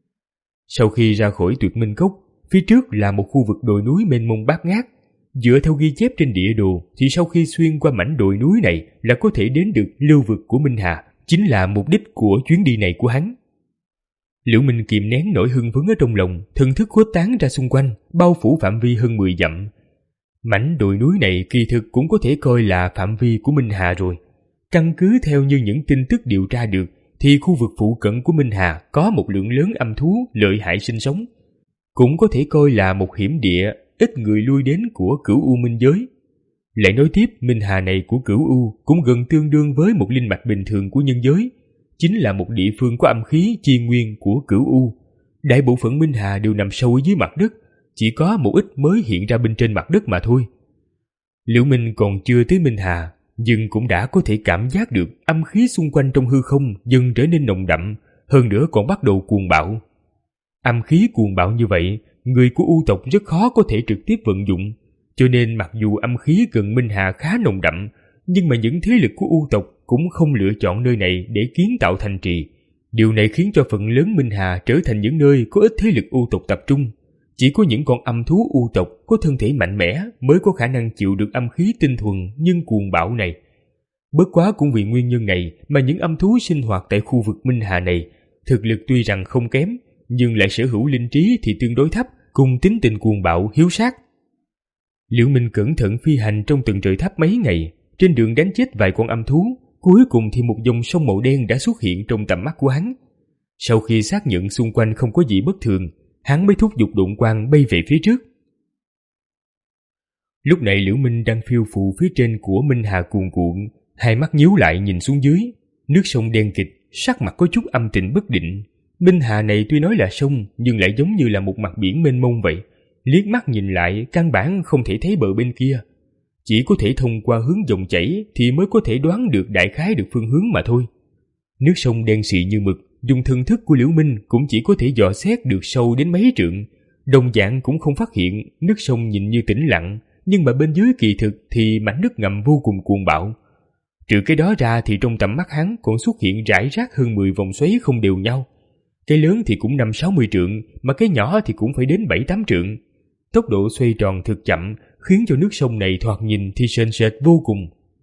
Sau khi ra khỏi tuyệt minh cốc, phía trước là một khu vực đồi núi mênh mông bát ngát. Dựa theo ghi chép trên địa đồ thì sau khi xuyên qua mảnh đồi núi này là có thể đến được lưu vực của Minh Hà, chính là mục đích của chuyến đi này của hắn. Liễu Minh kìm nén nỗi hưng phấn ở trong lòng, thần thức khuếch tán ra xung quanh, bao phủ phạm vi hơn mười dặm. Mảnh đồi núi này kỳ thực cũng có thể coi là phạm vi của Minh Hà rồi. Căn cứ theo như những tin tức điều tra được thì khu vực phụ cận của Minh Hà có một lượng lớn âm thú lợi hại sinh sống, cũng có thể coi là một hiểm địa ít người lui đến của Cửu U Minh giới. Lại nói tiếp, Minh Hà này của Cửu U cũng gần tương đương với một linh mạch bình thường của nhân giới, chính là một địa phương có âm khí chi nguyên của Cửu U. Đại bộ phận Minh Hà đều nằm sâu dưới mặt đất, chỉ có một ít mới hiện ra bên trên mặt đất mà thôi. Liễu Minh còn chưa tới Minh Hà, nhưng cũng đã có thể cảm giác được âm khí xung quanh trong hư không dần trở nên nồng đậm, hơn nữa còn bắt đầu cuồng bạo. Âm khí cuồng bạo như vậy, người của U tộc rất khó có thể trực tiếp vận dụng, cho nên mặc dù âm khí gần Minh Hà khá nồng đậm, nhưng mà những thế lực của U tộc cũng không lựa chọn nơi này để kiến tạo thành trì. Điều này khiến cho phần lớn Minh Hà trở thành những nơi có ít thế lực U tộc tập trung. Chỉ có những con âm thú U tộc có thân thể mạnh mẽ mới có khả năng chịu được âm khí tinh thuần nhưng cuồng bạo này. Bất quá cũng vì nguyên nhân này mà những âm thú sinh hoạt tại khu vực Minh Hà này, thực lực tuy rằng không kém, nhưng lại sở hữu linh trí thì tương đối thấp, cùng tính tình cuồng bạo hiếu sát. Liễu Minh cẩn thận phi hành trong từng trời tháp mấy ngày, trên đường đánh chết vài con âm thú, cuối cùng thì một dòng sông màu đen đã xuất hiện trong tầm mắt của hắn. Sau khi xác nhận xung quanh không có gì bất thường, hắn mới thúc giục độn quang bay về phía trước. Lúc này Liễu Minh đang phiêu phù phía trên của Minh Hà cuồn cuộn, hai mắt nhíu lại nhìn xuống dưới, nước sông đen kịt, sắc mặt có chút âm tình bất định. Minh Hà này tuy nói là sông nhưng lại giống như là một mặt biển mênh mông vậy, liếc mắt nhìn lại căn bản không thể thấy bờ bên kia, chỉ có thể thông qua hướng dòng chảy thì mới có thể đoán được đại khái được phương hướng mà thôi. Nước sông đen xì như mực, dùng thần thức của Liễu Minh cũng chỉ có thể dò xét được sâu đến mấy trượng, đồng dạng cũng không phát hiện nước sông nhìn như tĩnh lặng, nhưng mà bên dưới kỳ thực thì mảnh nước ngầm vô cùng cuồng bạo. Trừ cái đó ra thì trong tầm mắt hắn còn xuất hiện rải rác hơn mười vòng xoáy không đều nhau. Cái lớn thì cũng năm sáu mươi trượng, mà cái nhỏ thì cũng phải đến bảy tám trượng. Tốc độ xoay tròn thực chậm, khiến cho nước sông này thoạt nhìn thì sền sệt vô cùng.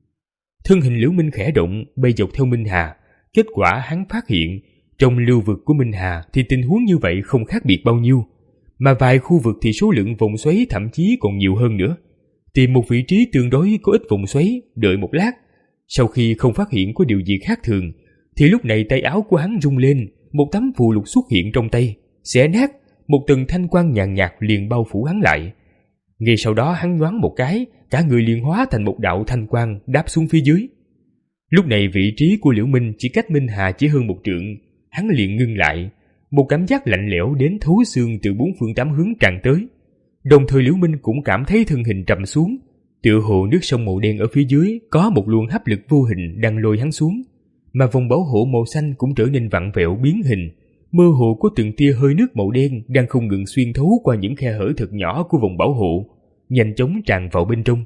Thân hình Liễu Minh khẽ động, bay dọc theo Minh Hà. Kết quả hắn phát hiện, trong lưu vực của Minh Hà thì tình huống như vậy không khác biệt bao nhiêu, mà vài khu vực thì số lượng vòng xoáy thậm chí còn nhiều hơn nữa. Tìm một vị trí tương đối có ít vòng xoáy, đợi một lát. Sau khi không phát hiện có điều gì khác thường, thì lúc này tay áo của hắn rung lên, một tấm phù lục xuất hiện trong tay, xé nát, một tầng thanh quang nhàn nhạt liền bao phủ hắn lại. Ngay sau đó hắn nhoáng một cái, cả người liền hóa thành một đạo thanh quang đáp xuống phía dưới. Lúc này vị trí của Liễu Minh chỉ cách Minh Hà chỉ hơn một trượng, hắn liền ngưng lại, một cảm giác lạnh lẽo đến thấu xương từ bốn phương tám hướng tràn tới. Đồng thời Liễu Minh cũng cảm thấy thân hình trầm xuống, tựa hồ nước sông màu đen ở phía dưới có một luồng hấp lực vô hình đang lôi hắn xuống, mà vòng bảo hộ màu xanh cũng trở nên vặn vẹo biến hình, mơ hồ có từng tia hơi nước màu đen đang không ngừng xuyên thấu qua những khe hở thật nhỏ của vòng bảo hộ, nhanh chóng tràn vào bên trong.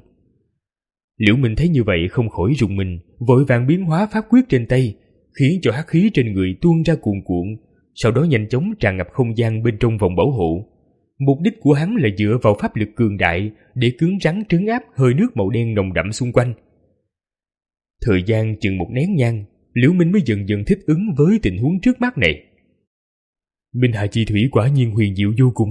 Liễu Minh thấy như vậy không khỏi rùng mình, vội vàng biến hóa pháp quyết trên tay, khiến cho hắc khí trên người tuôn ra cuồn cuộn, sau đó nhanh chóng tràn ngập không gian bên trong vòng bảo hộ. Mục đích của hắn là dựa vào pháp lực cường đại để cứng rắn trấn áp hơi nước màu đen nồng đậm xung quanh. Thời gian chừng một nén nhang, Liễu Minh mới dần dần thích ứng với tình huống trước mắt này. Minh Hà chi thủy quả nhiên huyền diệu vô cùng.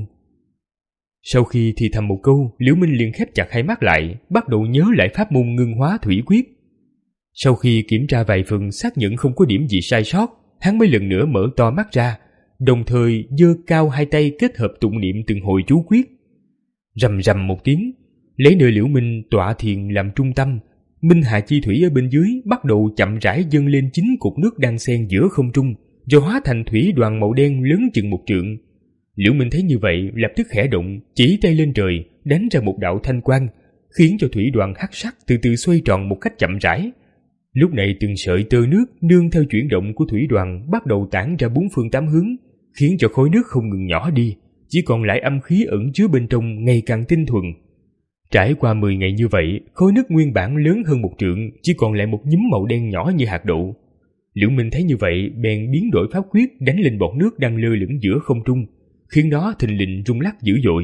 Sau khi thì thầm một câu, Liễu Minh liền khép chặt hai mắt lại, bắt đầu nhớ lại pháp môn ngưng hóa thủy quyết. Sau khi kiểm tra vài phần xác nhận không có điểm gì sai sót, hắn mới lần nữa mở to mắt ra, đồng thời giơ cao hai tay kết hợp tụng niệm từng hồi chú quyết. Rầm rầm một tiếng, lấy nơi Liễu Minh tọa thiền làm trung tâm, Minh Hà chi thủy ở bên dưới bắt đầu chậm rãi dâng lên chín cột nước đang xen giữa không trung, rồi hóa thành thủy đoàn màu đen lớn chừng một trượng. Liễu Minh thấy như vậy lập tức khẽ động, chỉ tay lên trời, đánh ra một đạo thanh quang, khiến cho thủy đoàn hắc sắc từ từ xoay tròn một cách chậm rãi. Lúc này từng sợi tơ nước nương theo chuyển động của thủy đoàn bắt đầu tản ra bốn phương tám hướng, khiến cho khối nước không ngừng nhỏ đi, chỉ còn lại âm khí ẩn chứa bên trong ngày càng tinh thuần. Trải qua mười ngày như vậy, khối nước nguyên bản lớn hơn một trượng chỉ còn lại một nhúm màu đen nhỏ như hạt đậu. Liễu Minh thấy như vậy bèn biến đổi pháp quyết đánh lên bọt nước đang lơ lửng giữa không trung, khiến nó thình lình rung lắc dữ dội.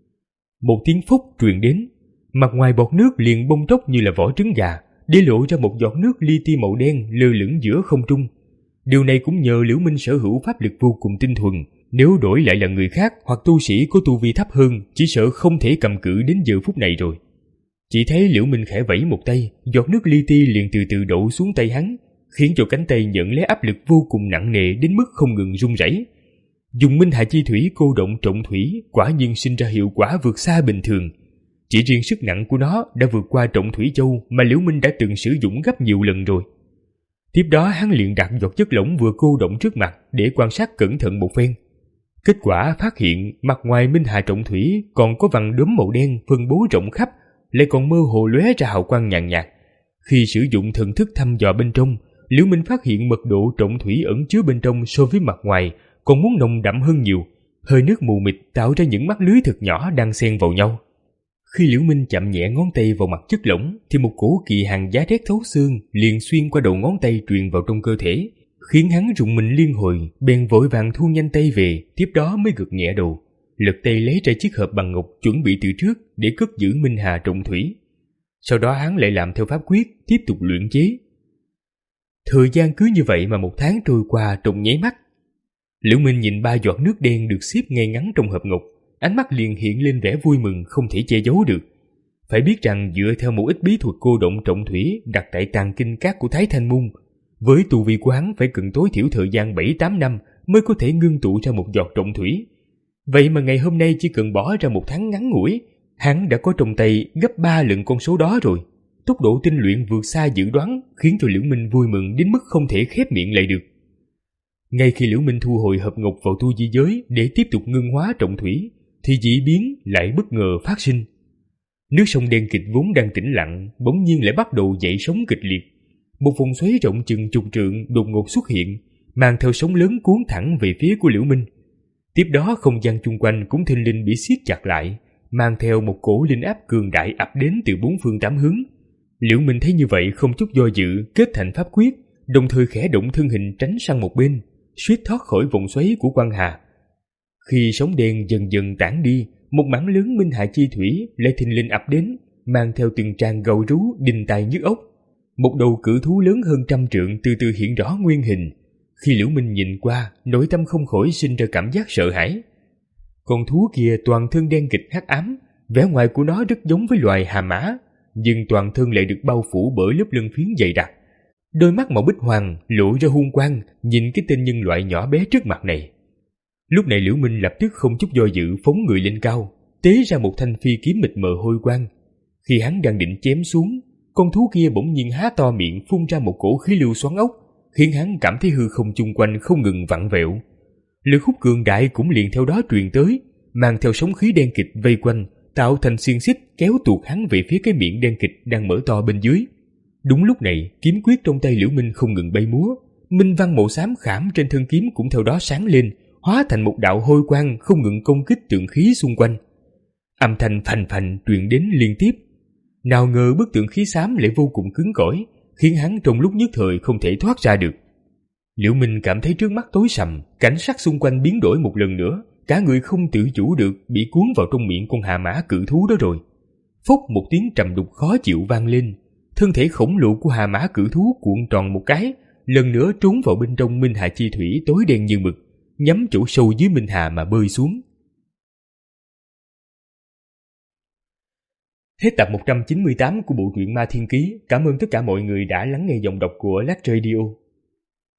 Một tiếng phúc truyền đến, mặt ngoài bọt nước liền bong tróc như là vỏ trứng gà, để lộ ra một giọt nước li ti màu đen lơ lửng giữa không trung. Điều này cũng nhờ Liễu Minh sở hữu pháp lực vô cùng tinh thuần, nếu đổi lại là người khác hoặc tu sĩ có tu vi thấp hơn, chỉ sợ không thể cầm cự đến giờ phút này rồi. Chỉ thấy Liễu Minh khẽ vẫy một tay, giọt nước li ti liền từ từ đổ xuống tay hắn, khiến cho cánh tay nhận lấy áp lực vô cùng nặng nề đến mức không ngừng run rẩy. Dùng Minh Hà chi thủy cô động trọng thủy quả nhiên sinh ra hiệu quả vượt xa bình thường. Chỉ riêng sức nặng của nó đã vượt qua trọng thủy châu mà Liễu Minh đã từng sử dụng gấp nhiều lần rồi. Tiếp đó hắn liền đặt giọt chất lỏng vừa cô động trước mặt để quan sát cẩn thận một phen. Kết quả phát hiện mặt ngoài Minh Hà trọng thủy còn có vằn đốm màu đen phân bố rộng khắp, lại còn mơ hồ lóe ra hào quang nhàn nhạt. Khi sử dụng thần thức thăm dò bên trong, Liễu Minh phát hiện mật độ trọng thủy ẩn chứa bên trong so với mặt ngoài còn muốn nồng đậm hơn nhiều, hơi nước mù mịt tạo ra những mắt lưới thật nhỏ đang xen vào nhau. Khi Liễu Minh chạm nhẹ ngón tay vào mặt chất lỏng thì một cổ kỳ hàn giá rét thấu xương liền xuyên qua đầu ngón tay truyền vào trong cơ thể, khiến hắn rùng mình liên hồi, bèn vội vàng thu nhanh tay về, tiếp đó mới gật nhẹ đầu, lật tay lấy ra chiếc hộp bằng ngọc chuẩn bị từ trước để cất giữ Minh Hà Trọng Thủy. Sau đó hắn lại làm theo pháp quyết, tiếp tục luyện chế. Thời gian cứ như vậy mà một tháng trôi qua trong nháy mắt. Liễu Minh nhìn ba giọt nước đen được xếp ngay ngắn trong hộp ngọc, ánh mắt liền hiện lên vẻ vui mừng không thể che giấu được. Phải biết rằng dựa theo một ít bí thuật cô động trọng thủy đặt tại tàng kinh các của Thái Thanh Môn, với tu vi của hắn phải cần tối thiểu thời gian bảy tám năm mới có thể ngưng tụ ra một giọt trọng thủy. Vậy mà ngày hôm nay chỉ cần bỏ ra một tháng ngắn ngủi, hắn đã có trong tay gấp ba lần con số đó rồi. Tốc độ tinh luyện vượt xa dự đoán khiến cho Liễu Minh vui mừng đến mức không thể khép miệng lại được. Ngay khi Liễu Minh thu hồi hộp ngọc vào tu di giới để tiếp tục ngưng hóa trọng thủy, thì dị biến lại bất ngờ phát sinh. Nước sông đen kịt vốn đang tĩnh lặng bỗng nhiên lại bắt đầu dậy sóng kịch liệt. Một vùng xoáy rộng chừng chục trượng đột ngột xuất hiện, mang theo sóng lớn cuốn thẳng về phía của Liễu Minh. Tiếp đó không gian chung quanh cũng thình lình bị siết chặt lại, mang theo một cổ linh áp cường đại ập đến từ bốn phương tám hướng. Liễu Minh thấy như vậy không chút do dự, kết thành pháp quyết, đồng thời khẽ động thân hình tránh sang một bên, suýt thoát khỏi vòng xoáy của Quan Hà. Khi sóng đen dần dần tản đi, một mảng lớn Minh Hà chi thủy lại thình lình ập đến, mang theo từng tràng gầu rú đinh tai nhức óc. Một đầu cự thú lớn hơn trăm trượng từ từ hiện rõ nguyên hình. Khi Liễu Minh nhìn qua, nội tâm không khỏi sinh ra cảm giác sợ hãi. Con thú kia toàn thân đen kịt hắc ám, vẻ ngoài của nó rất giống với loài hà mã, nhưng toàn thân lại được bao phủ bởi lớp lân phiến dày đặc. Đôi mắt màu bích hoàng lộ ra hung quang nhìn cái tên nhân loại nhỏ bé trước mặt này. Lúc này Liễu Minh lập tức không chút do dự phóng người lên cao, tế ra một thanh phi kiếm mịt mờ hôi quang. Khi hắn đang định chém xuống, con thú kia bỗng nhiên há to miệng phun ra một cổ khí lưu xoắn ốc, khiến hắn cảm thấy hư không chung quanh không ngừng vặn vẹo. Lực hút cường đại cũng liền theo đó truyền tới, mang theo sóng khí đen kịt vây quanh, tạo thành xiên xích kéo tuột hắn về phía cái miệng đen kịt đang mở to bên dưới. Đúng lúc này, kiếm quyết trong tay Liễu Minh không ngừng bay múa, minh văn màu xám khảm trên thân kiếm cũng theo đó sáng lên, hóa thành một đạo hôi quang không ngừng công kích tượng khí xung quanh. Âm thanh phành phành truyền đến liên tiếp. Nào ngờ bức tượng khí xám lại vô cùng cứng cỏi, khiến hắn trong lúc nhất thời không thể thoát ra được. Liễu Minh cảm thấy trước mắt tối sầm, cảnh sắc xung quanh biến đổi một lần nữa, cả người không tự chủ được bị cuốn vào trong miệng con hà mã cự thú đó rồi. Phốc một tiếng trầm đục khó chịu vang lên, thân thể khổng lồ của hà mã cự thú cuộn tròn một cái, lần nữa trốn vào bên trong Minh Hà chi thủy tối đen như mực, nhắm chỗ sâu dưới Minh Hà mà bơi xuống. Hết tập một trăm chín mươi tám của bộ truyện Ma Thiên Ký. Cảm ơn tất cả mọi người đã lắng nghe giọng đọc của Lát Radio.